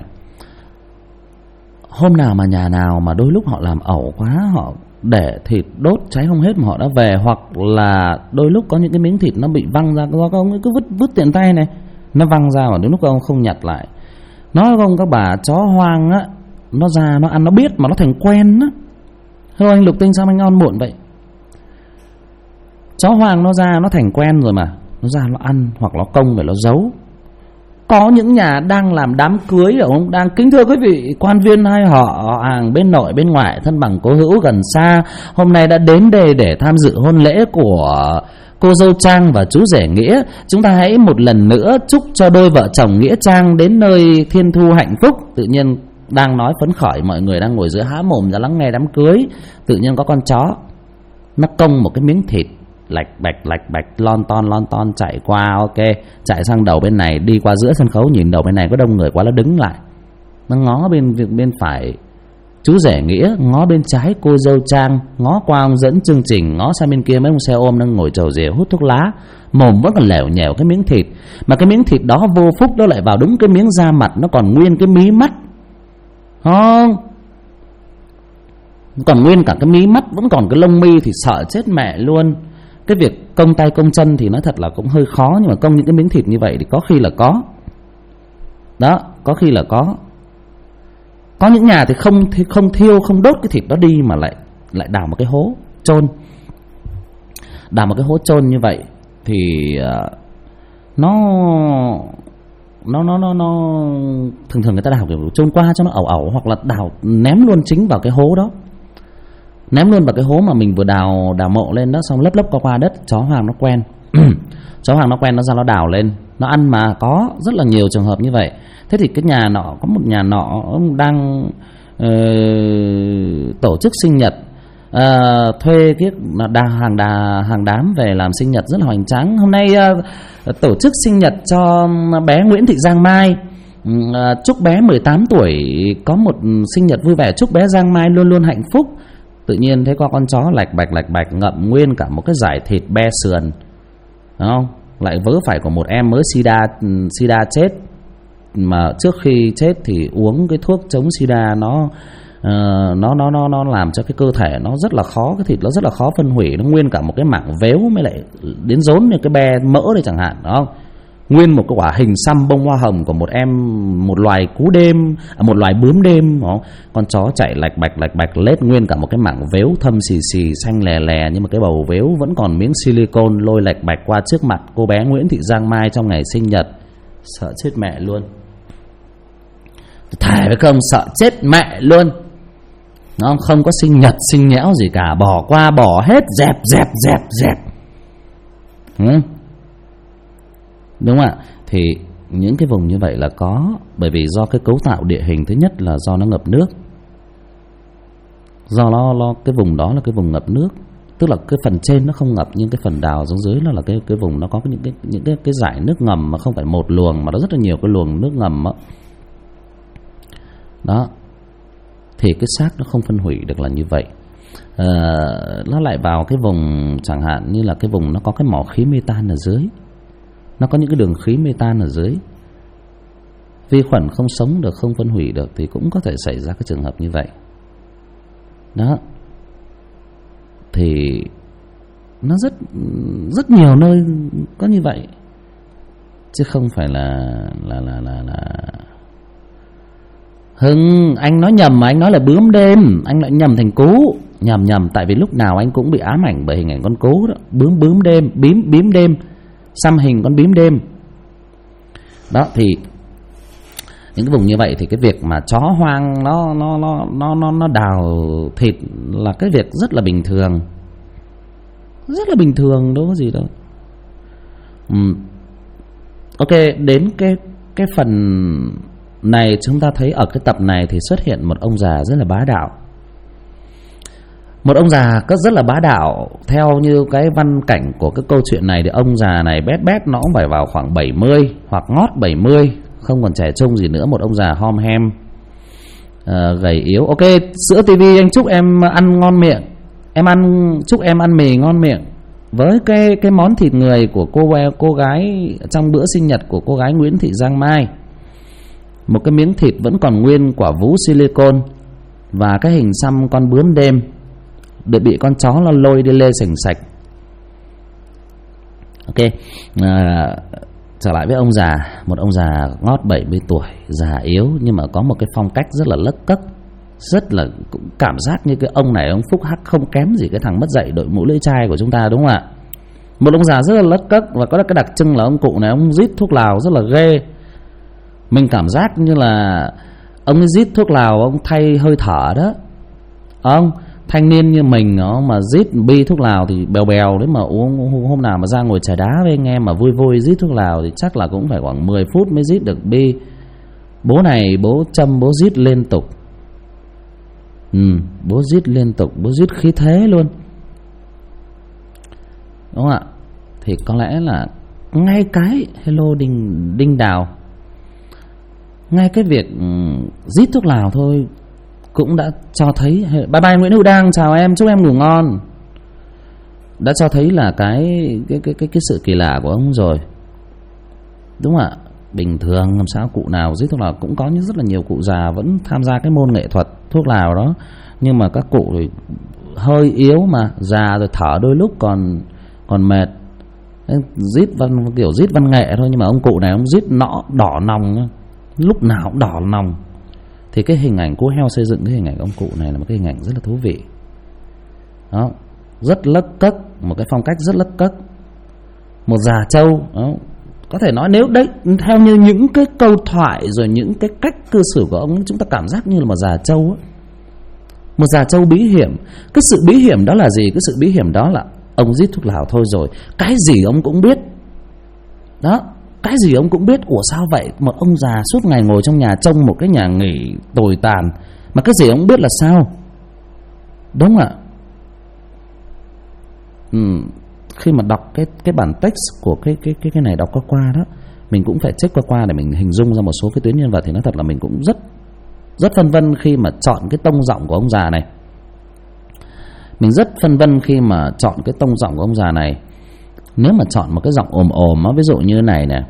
Hôm nào mà nhà nào mà đôi lúc họ làm ẩu quá, họ để thịt đốt cháy không hết mà họ đã về, hoặc là đôi lúc có những cái miếng thịt nó bị văng ra, các ông cứ vứt tiện tay này, nó văng ra mà đến lúc các ông không nhặt lại. Nói không, các bà chó hoang á, nó ra nó ăn nó biết mà nó thành quen á. Thôi anh Lục Tinh, sao anh ngon muộn vậy? Chó hoang nó ra nó thành quen rồi mà, nó ra nó ăn, hoặc nó công rồi nó giấu. Có những nhà đang làm đám cưới, ông đang, kính thưa quý vị quan viên hai họ hàng bên nội bên ngoại, thân bằng cố hữu gần xa, hôm nay đã đến đây để tham dự hôn lễ của cô dâu Trang và chú rể Nghĩa. Chúng ta hãy một lần nữa chúc cho đôi vợ chồng Nghĩa Trang đến nơi thiên thu hạnh phúc. Tự nhiên đang nói phấn khởi, mọi người đang ngồi giữa há mồm ra lắng nghe đám cưới, tự nhiên có con chó nó công một cái miếng thịt lạch bạch lon ton chạy qua. Ok, chạy sang đầu bên này, đi qua giữa sân khấu, nhìn đầu bên này có đông người quá, nó đứng lại, Nó ngó bên phải chú rể Nghĩa, ngó bên trái cô dâu Trang, ngó qua ông dẫn chương trình, ngó sang bên kia mấy ông xe ôm đang ngồi chầu rìa hút thuốc lá, mồm vẫn còn lèo nhèo cái miếng thịt. Mà cái miếng thịt đó vô phúc đó lại vào đúng cái miếng da mặt, nó còn nguyên cái mí mắt, không? Còn nguyên cả cái mí mắt, vẫn còn cái lông mi thì sợ chết mẹ luôn. Cái việc công tay công chân thì nói thật là cũng hơi khó, nhưng mà công những cái miếng thịt như vậy thì có khi là có. Đó, có khi là có. Có những nhà thì không thiêu, không đốt cái thịt đó đi mà lại đào một cái hố chôn. Đào một cái hố chôn như vậy thì nó thường người ta đào kiểu chôn qua cho nó ẩu, hoặc là đào ném luôn chính vào cái hố đó. Ném luôn vào cái hố mà mình vừa đào mộ lên đó, xong lấp qua đất. Chó hoang nó quen. Chó hoang nó quen, nó ra nó đào lên, nó ăn mà. Có rất là nhiều trường hợp như vậy. Thế thì cái nhà nọ, có một nhà nọ ông đang tổ chức sinh nhật, thuê cái hàng đám về làm sinh nhật rất là hoành tráng. Hôm nay tổ chức sinh nhật cho bé Nguyễn Thị Giang Mai, chúc bé 18 tuổi có một sinh nhật vui vẻ, chúc bé Giang Mai luôn luôn hạnh phúc. Tự nhiên thấy con chó lạch bạch ngậm nguyên cả một cái dải thịt be sườn, đúng không? Lại vớ phải của một em mới sida chết, mà trước khi chết thì uống cái thuốc chống sida, nó làm cho cái cơ thể nó rất là khó, cái thịt nó rất là khó phân hủy, nó nguyên cả một cái mảng véo mới lại đến rốn như cái be mỡ đây chẳng hạn, đúng không? Nguyên một cái quả hình xăm bông hoa hồng của một loài cú đêm, một loài bướm đêm, đúng không? Con chó chạy lạch bạch lết nguyên cả một cái mảng véo thâm xì xanh lè, nhưng mà cái bầu véo vẫn còn miếng silicone lôi lạch bạch qua trước mặt cô bé Nguyễn Thị Giang Mai trong ngày sinh nhật. Sợ chết mẹ luôn. Thề với không, sợ chết mẹ luôn. Nó không có sinh nhật sinh nhẽo gì cả, bỏ qua bỏ hết, dẹp. Đúng không ạ? Thì những cái vùng như vậy là có, bởi vì do cái cấu tạo địa hình, thứ nhất là do nó ngập nước, do nó cái vùng đó là cái vùng ngập nước, tức là cái phần trên nó không ngập, nhưng cái phần đào xuống dưới nó là cái vùng nó có những cái dải nước ngầm, mà không phải một luồng mà nó rất là nhiều cái luồng nước ngầm đó. Thì cái xác nó không phân hủy được là như vậy. Nó lại vào cái vùng chẳng hạn như là cái vùng nó có cái mỏ khí metan ở dưới, nó có những cái đường khí metan ở dưới, vi khuẩn không sống được, không phân hủy được, thì cũng có thể xảy ra cái trường hợp như vậy đó. Thì nó rất nhiều nơi có như vậy, chứ không phải là Hưng, anh nói nhầm mà, anh nói là bướm đêm, anh lại nhầm thành cú. Nhầm, tại vì lúc nào anh cũng bị ám ảnh bởi hình ảnh con cú đó. Bướm đêm, bím đêm, xăm hình con bím đêm đó. Thì những cái vùng như vậy thì cái việc mà chó hoang nó đào thịt là cái việc rất là bình thường, đâu có gì đâu. Ok, đến cái phần này chúng ta thấy ở cái tập này thì xuất hiện một ông già rất là bá đạo. Một ông già rất là bá đạo. Theo như cái văn cảnh của cái câu chuyện này thì ông già này bét nó cũng phải vào khoảng 70 hoặc ngót 70, không còn trẻ trung gì nữa. Một ông già hom hem, gầy yếu. Ok, Sữa TV anh chúc em ăn ngon miệng. Chúc em ăn mì ngon miệng với cái món thịt người của cô gái trong bữa sinh nhật của cô gái Nguyễn Thị Giang Mai. Một cái miếng thịt vẫn còn nguyên quả vú silicone và cái hình xăm con bướm đêm được bị con chó nó lôi đi lê sành sạch. Ok, trở lại với ông già. Một ông già ngót 70 tuổi, già yếu, nhưng mà có một cái phong cách rất là lấc cấc, rất là cũng cảm giác như cái ông này, ông Phúc Hắc không kém gì cái thằng mất dạy đội mũ lưỡi chai của chúng ta, đúng không ạ? Một ông già rất là lấc cấc, và có cái đặc trưng là ông cụ này ông rít thuốc lào rất là ghê. Mình cảm giác như là ông ấy rít thuốc lào, ông thay hơi thở đó. Ông thanh niên như mình nó mà rít bi thuốc lào thì bèo đấy, mà uống hôm nào mà ra ngồi trà đá với anh em mà vui rít thuốc lào thì chắc là cũng phải khoảng 10 phút mới rít được bi. Bố này bố châm, bố rít liên tục. Bố rít liên tục, bố rít khí thế luôn, đúng không ạ? Thì có lẽ là ngay cái hello đinh đào ngay cái việc rít thuốc lào thôi cũng đã cho thấy. Bye bye Nguyễn Hữu Đang, chào em, chúc em ngủ ngon. Đã cho thấy là cái sự kỳ lạ của ông rồi, đúng không ạ? Bình thường làm sao cụ nào rít thuốc lào, cũng có rất là nhiều cụ già vẫn tham gia cái môn nghệ thuật thuốc lào đó, nhưng mà các cụ thì hơi yếu mà già rồi, thở đôi lúc còn mệt, rít kiểu rít văn nghệ thôi. Nhưng mà ông cụ này ông rít đỏ nòng, lúc nào cũng đỏ nòng. Thì cái hình ảnh Cú Heo xây dựng cái hình ảnh ông cụ này là một cái hình ảnh rất là thú vị đó, rất lấc cấc, một cái phong cách rất lấc cấc, một già trâu đó. Có thể nói nếu đấy theo như những cái câu thoại rồi những cái cách cư xử của ông, chúng ta cảm giác như là một già trâu ấy. Một già trâu bí hiểm. Cái sự bí hiểm đó là gì? Cái sự bí hiểm đó là ông rít thuốc lào thôi rồi, cái gì ông cũng biết đó, cái gì ông cũng biết. Ủa sao vậy? Một ông già suốt ngày ngồi trong nhà trông một cái nhà nghỉ tồi tàn mà cái gì ông biết là sao? Đúng ạ. Khi mà đọc cái bản text của cái này đọc qua đó, mình cũng phải check qua để mình hình dung ra một số cái tuyến nhân vật. Thì nói thật là mình cũng rất phân vân khi mà chọn cái tông giọng của ông già này. Mình rất phân vân khi mà chọn cái tông giọng của ông già này. Nếu mà chọn một cái giọng ồm ồm, ví dụ như này nè,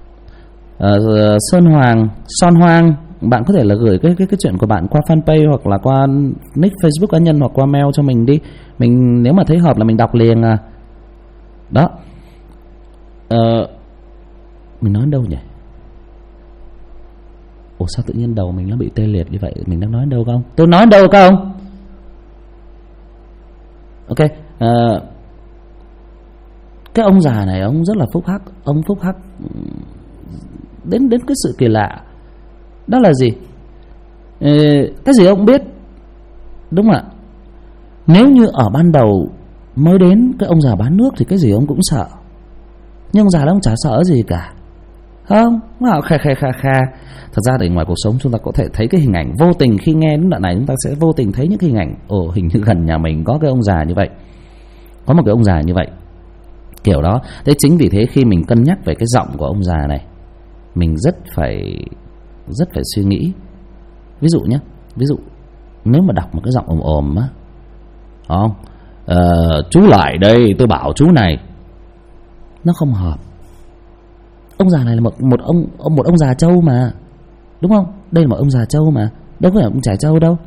Son Hoang, bạn có thể là gửi cái chuyện của bạn qua fanpage hoặc là qua nick Facebook cá nhân hoặc qua mail cho mình đi. Mình nếu mà thấy hợp là mình đọc liền à. Đó. Mình nói đâu nhỉ? Ủa sao tự nhiên đầu mình nó bị tê liệt như vậy? Mình đang nói đâu không? Tôi nói đâu không? Ok. Cái ông già này ông rất là phúc hắc. Ông phúc hắc đến cái sự kỳ lạ. Đó là gì? Cái gì ông biết, đúng không ạ? Nếu như ở ban đầu mới đến cái ông già bán nước thì cái gì ông cũng sợ, nhưng ông già đó ông chả sợ gì cả, không? Nó kha. Thật ra thì ngoài cuộc sống chúng ta có thể thấy cái hình ảnh vô tình. Khi nghe đến đoạn này chúng ta sẽ vô tình thấy những cái hình ảnh. Hình như gần nhà mình có cái ông già như vậy, có một cái ông già như vậy kiểu đó. Thế chính vì thế khi mình cân nhắc về cái giọng của ông già này, mình rất phải suy nghĩ. Ví dụ nếu mà đọc một cái giọng ồm ồm á, không? Chú lại đây, tôi bảo chú này, nó không hợp. Ông già này là một ông già trâu mà, đúng không? Đây là một ông già trâu mà, đâu phải là ông trẻ trâu đâu.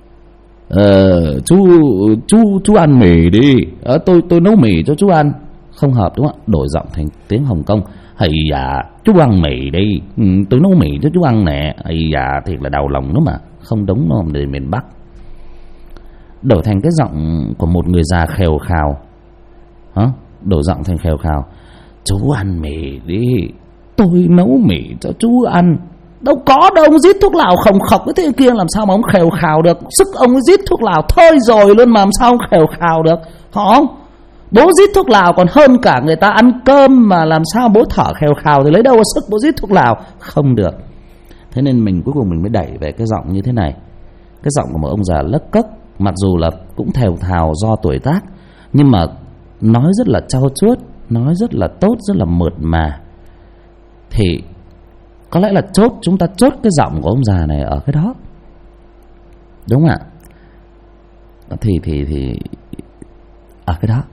Chú ăn mì đi, tôi nấu mì cho chú ăn. Không hợp, đúng không ạ? Đổi giọng thành tiếng Hồng Kông. Hầy dạ, chú ăn mì đi, tôi nấu mì cho chú ăn nè. Hầy dạ, thiệt là đau lòng nữa mà. Không đúng không? Để miền Bắc. Đổi thành cái giọng của một người già khèo khào. Đổi giọng thành khèo khào. Chú ăn mì đi, tôi nấu mì cho chú ăn. Đâu có đâu, ông rít thuốc lào khồng khọc cái thế kia, làm sao mà ông khèo khào được? Sức ông rít thuốc lào thôi rồi luôn mà làm sao ông khèo khào được? Không? Bố rít thuốc lào còn hơn cả người ta ăn cơm, mà làm sao bố thở khèo khào thì lấy đâu có sức bố rít thuốc lào? Không được. Thế nên mình cuối cùng mình mới đẩy về cái giọng như thế này. Cái giọng của một ông già lấc cấc, mặc dù là cũng thều thào do tuổi tác, nhưng mà nói rất là trau chuốt, nói rất là tốt, rất là mượt mà. Thì có lẽ là chúng ta chốt cái giọng của ông già này ở cái đó, đúng không ạ? Thì ở cái đó.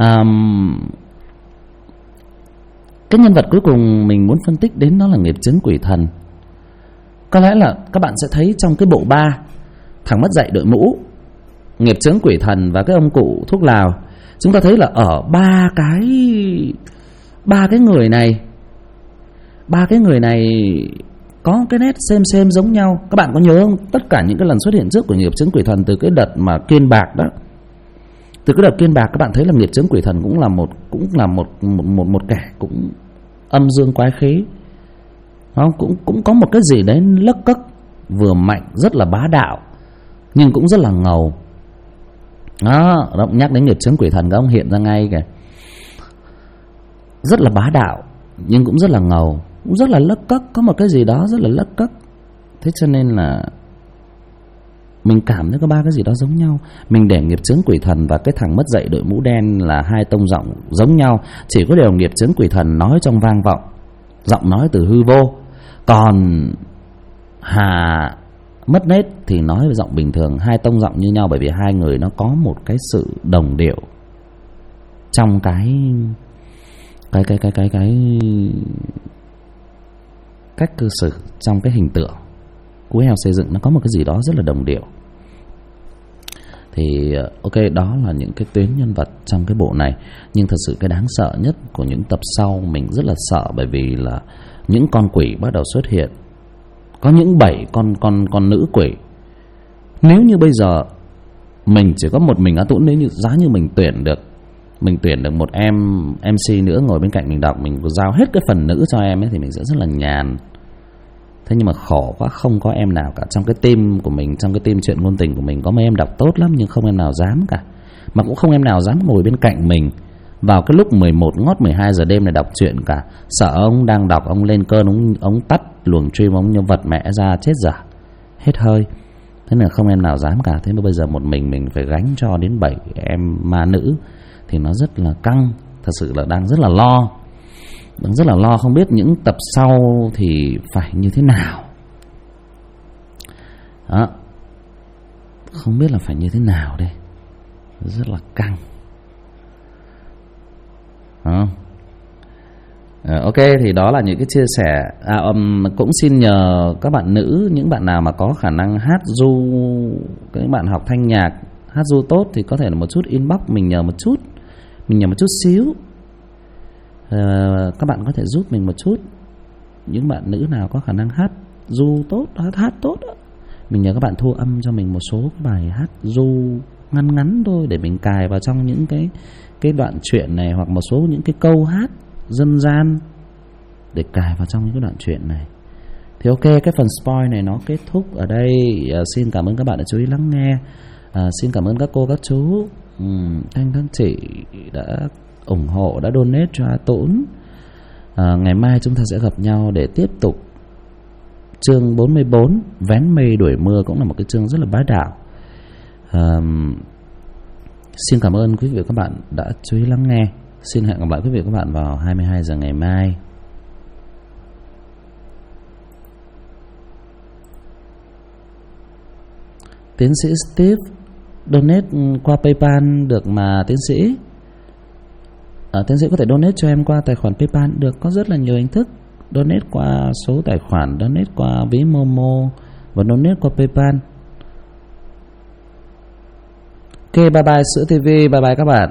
Cái nhân vật cuối cùng mình muốn phân tích đến đó là nghiệp chướng quỷ thần. Có lẽ là các bạn sẽ thấy trong cái bộ 3, thằng mất dạy đội mũ, nghiệp chướng quỷ thần và cái ông cụ thuốc lào, chúng ta thấy là ở ba cái người này có cái nét xem giống nhau. Các bạn có nhớ không? Tất cả những cái lần xuất hiện trước của nghiệp chướng quỷ thần, từ cái đợt mà Kiên Bạc đó, từ cái đợt Kiên Bạc, các bạn thấy là nghiệp chướng quỷ thần cũng là một kẻ cũng âm dương quái khí. Nó cũng có một cái gì đấy lấc cấc, vừa mạnh, rất là bá đạo, nhưng cũng rất là ngầu. Đó, nhắc đến nghiệp chướng quỷ thần các ông hiện ra ngay kìa. Rất là bá đạo nhưng cũng rất là ngầu, cũng rất là lấc cấc, có một cái gì đó rất là lấc cấc. Thế cho nên là mình cảm thấy có ba cái gì đó giống nhau. Mình để nghiệp chướng quỷ thần và cái thằng mất dạy đội mũ đen là hai tông giọng giống nhau. Chỉ có điều nghiệp chướng quỷ thần nói trong vang vọng, giọng nói từ hư vô, còn Hà mất nết thì nói với giọng bình thường, hai tông giọng như nhau, bởi vì hai người nó có một cái sự đồng điệu trong cái cách cư xử, trong cái hình tượng. Cú heo xây dựng nó có một cái gì đó rất là đồng điệu. Thì ok, đó là những cái tuyến nhân vật trong cái bộ này. Nhưng thật sự cái đáng sợ nhất của những tập sau mình rất là sợ, bởi vì là những con quỷ bắt đầu xuất hiện. Có những 7 con nữ quỷ. Nếu như bây giờ mình chỉ có một mình Á Tũng, nếu như giá như mình tuyển được một em MC nữa ngồi bên cạnh mình đọc, mình giao hết cái phần nữ cho em ấy, thì mình sẽ rất là nhàn. Thế nhưng mà khổ quá, không có em nào cả. Trong cái team của mình, trong cái team chuyện ngôn tình của mình, có mấy em đọc tốt lắm nhưng không em nào dám cả. Mà cũng không em nào dám ngồi bên cạnh mình vào cái lúc 11 ngót 12 giờ đêm này đọc chuyện cả. Sợ ông đang đọc, ông lên cơn, ông tắt luồng stream, ông như vật mẹ ra, chết dở, hết hơi. Thế nên là không em nào dám cả. Thế mà bây giờ một mình phải gánh cho đến 7 em ma nữ thì nó rất là căng. Thật sự là đang rất là lo. Đang rất là lo không biết những tập sau thì phải như thế nào. Đó. Không biết là phải như thế nào đây. Rất là căng. Đó. Ok, thì đó là những cái chia sẻ. Cũng xin nhờ các bạn nữ, những bạn nào mà có khả năng hát ru, các bạn học thanh nhạc, hát ru tốt thì có thể là một chút inbox mình nhờ một chút xíu. Các bạn có thể giúp mình một chút. Những bạn nữ nào có khả năng hát ru tốt, hát tốt đó, mình nhờ các bạn thu âm cho mình một số cái bài hát ru ngắn thôi, để mình cài vào trong những cái đoạn truyện này, hoặc một số những cái câu hát dân gian để cài vào trong những cái đoạn truyện này. Thì ok, cái phần spoil này nó kết thúc ở đây. Xin cảm ơn các bạn đã chú ý lắng nghe. Xin cảm ơn các cô, các chú, anh các chị đã ủng hộ, đã donate cho A Tũng. Ngày mai chúng ta sẽ gặp nhau để tiếp tục chương 44 Vén mây đuổi mưa, cũng là một cái chương rất là bá đạo. Xin cảm ơn quý vị và các bạn đã chú ý lắng nghe. Xin hẹn gặp lại quý vị và các bạn vào 22 giờ ngày mai. Tiến sĩ Steve donate qua PayPal được mà tiến sĩ. Tiến sĩ có thể donate cho em qua tài khoản PayPal được, có rất là nhiều hình thức. Donate qua số tài khoản, donate qua ví Momo và donate qua PayPal. Ok, bye bye Sữa TV, bye bye các bạn.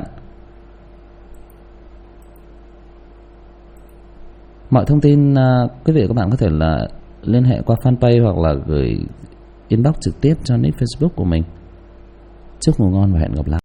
Mọi thông tin quý vị và các bạn có thể là liên hệ qua fanpage hoặc là gửi inbox trực tiếp cho nick Facebook của mình. Chúc ngủ ngon và hẹn gặp lại.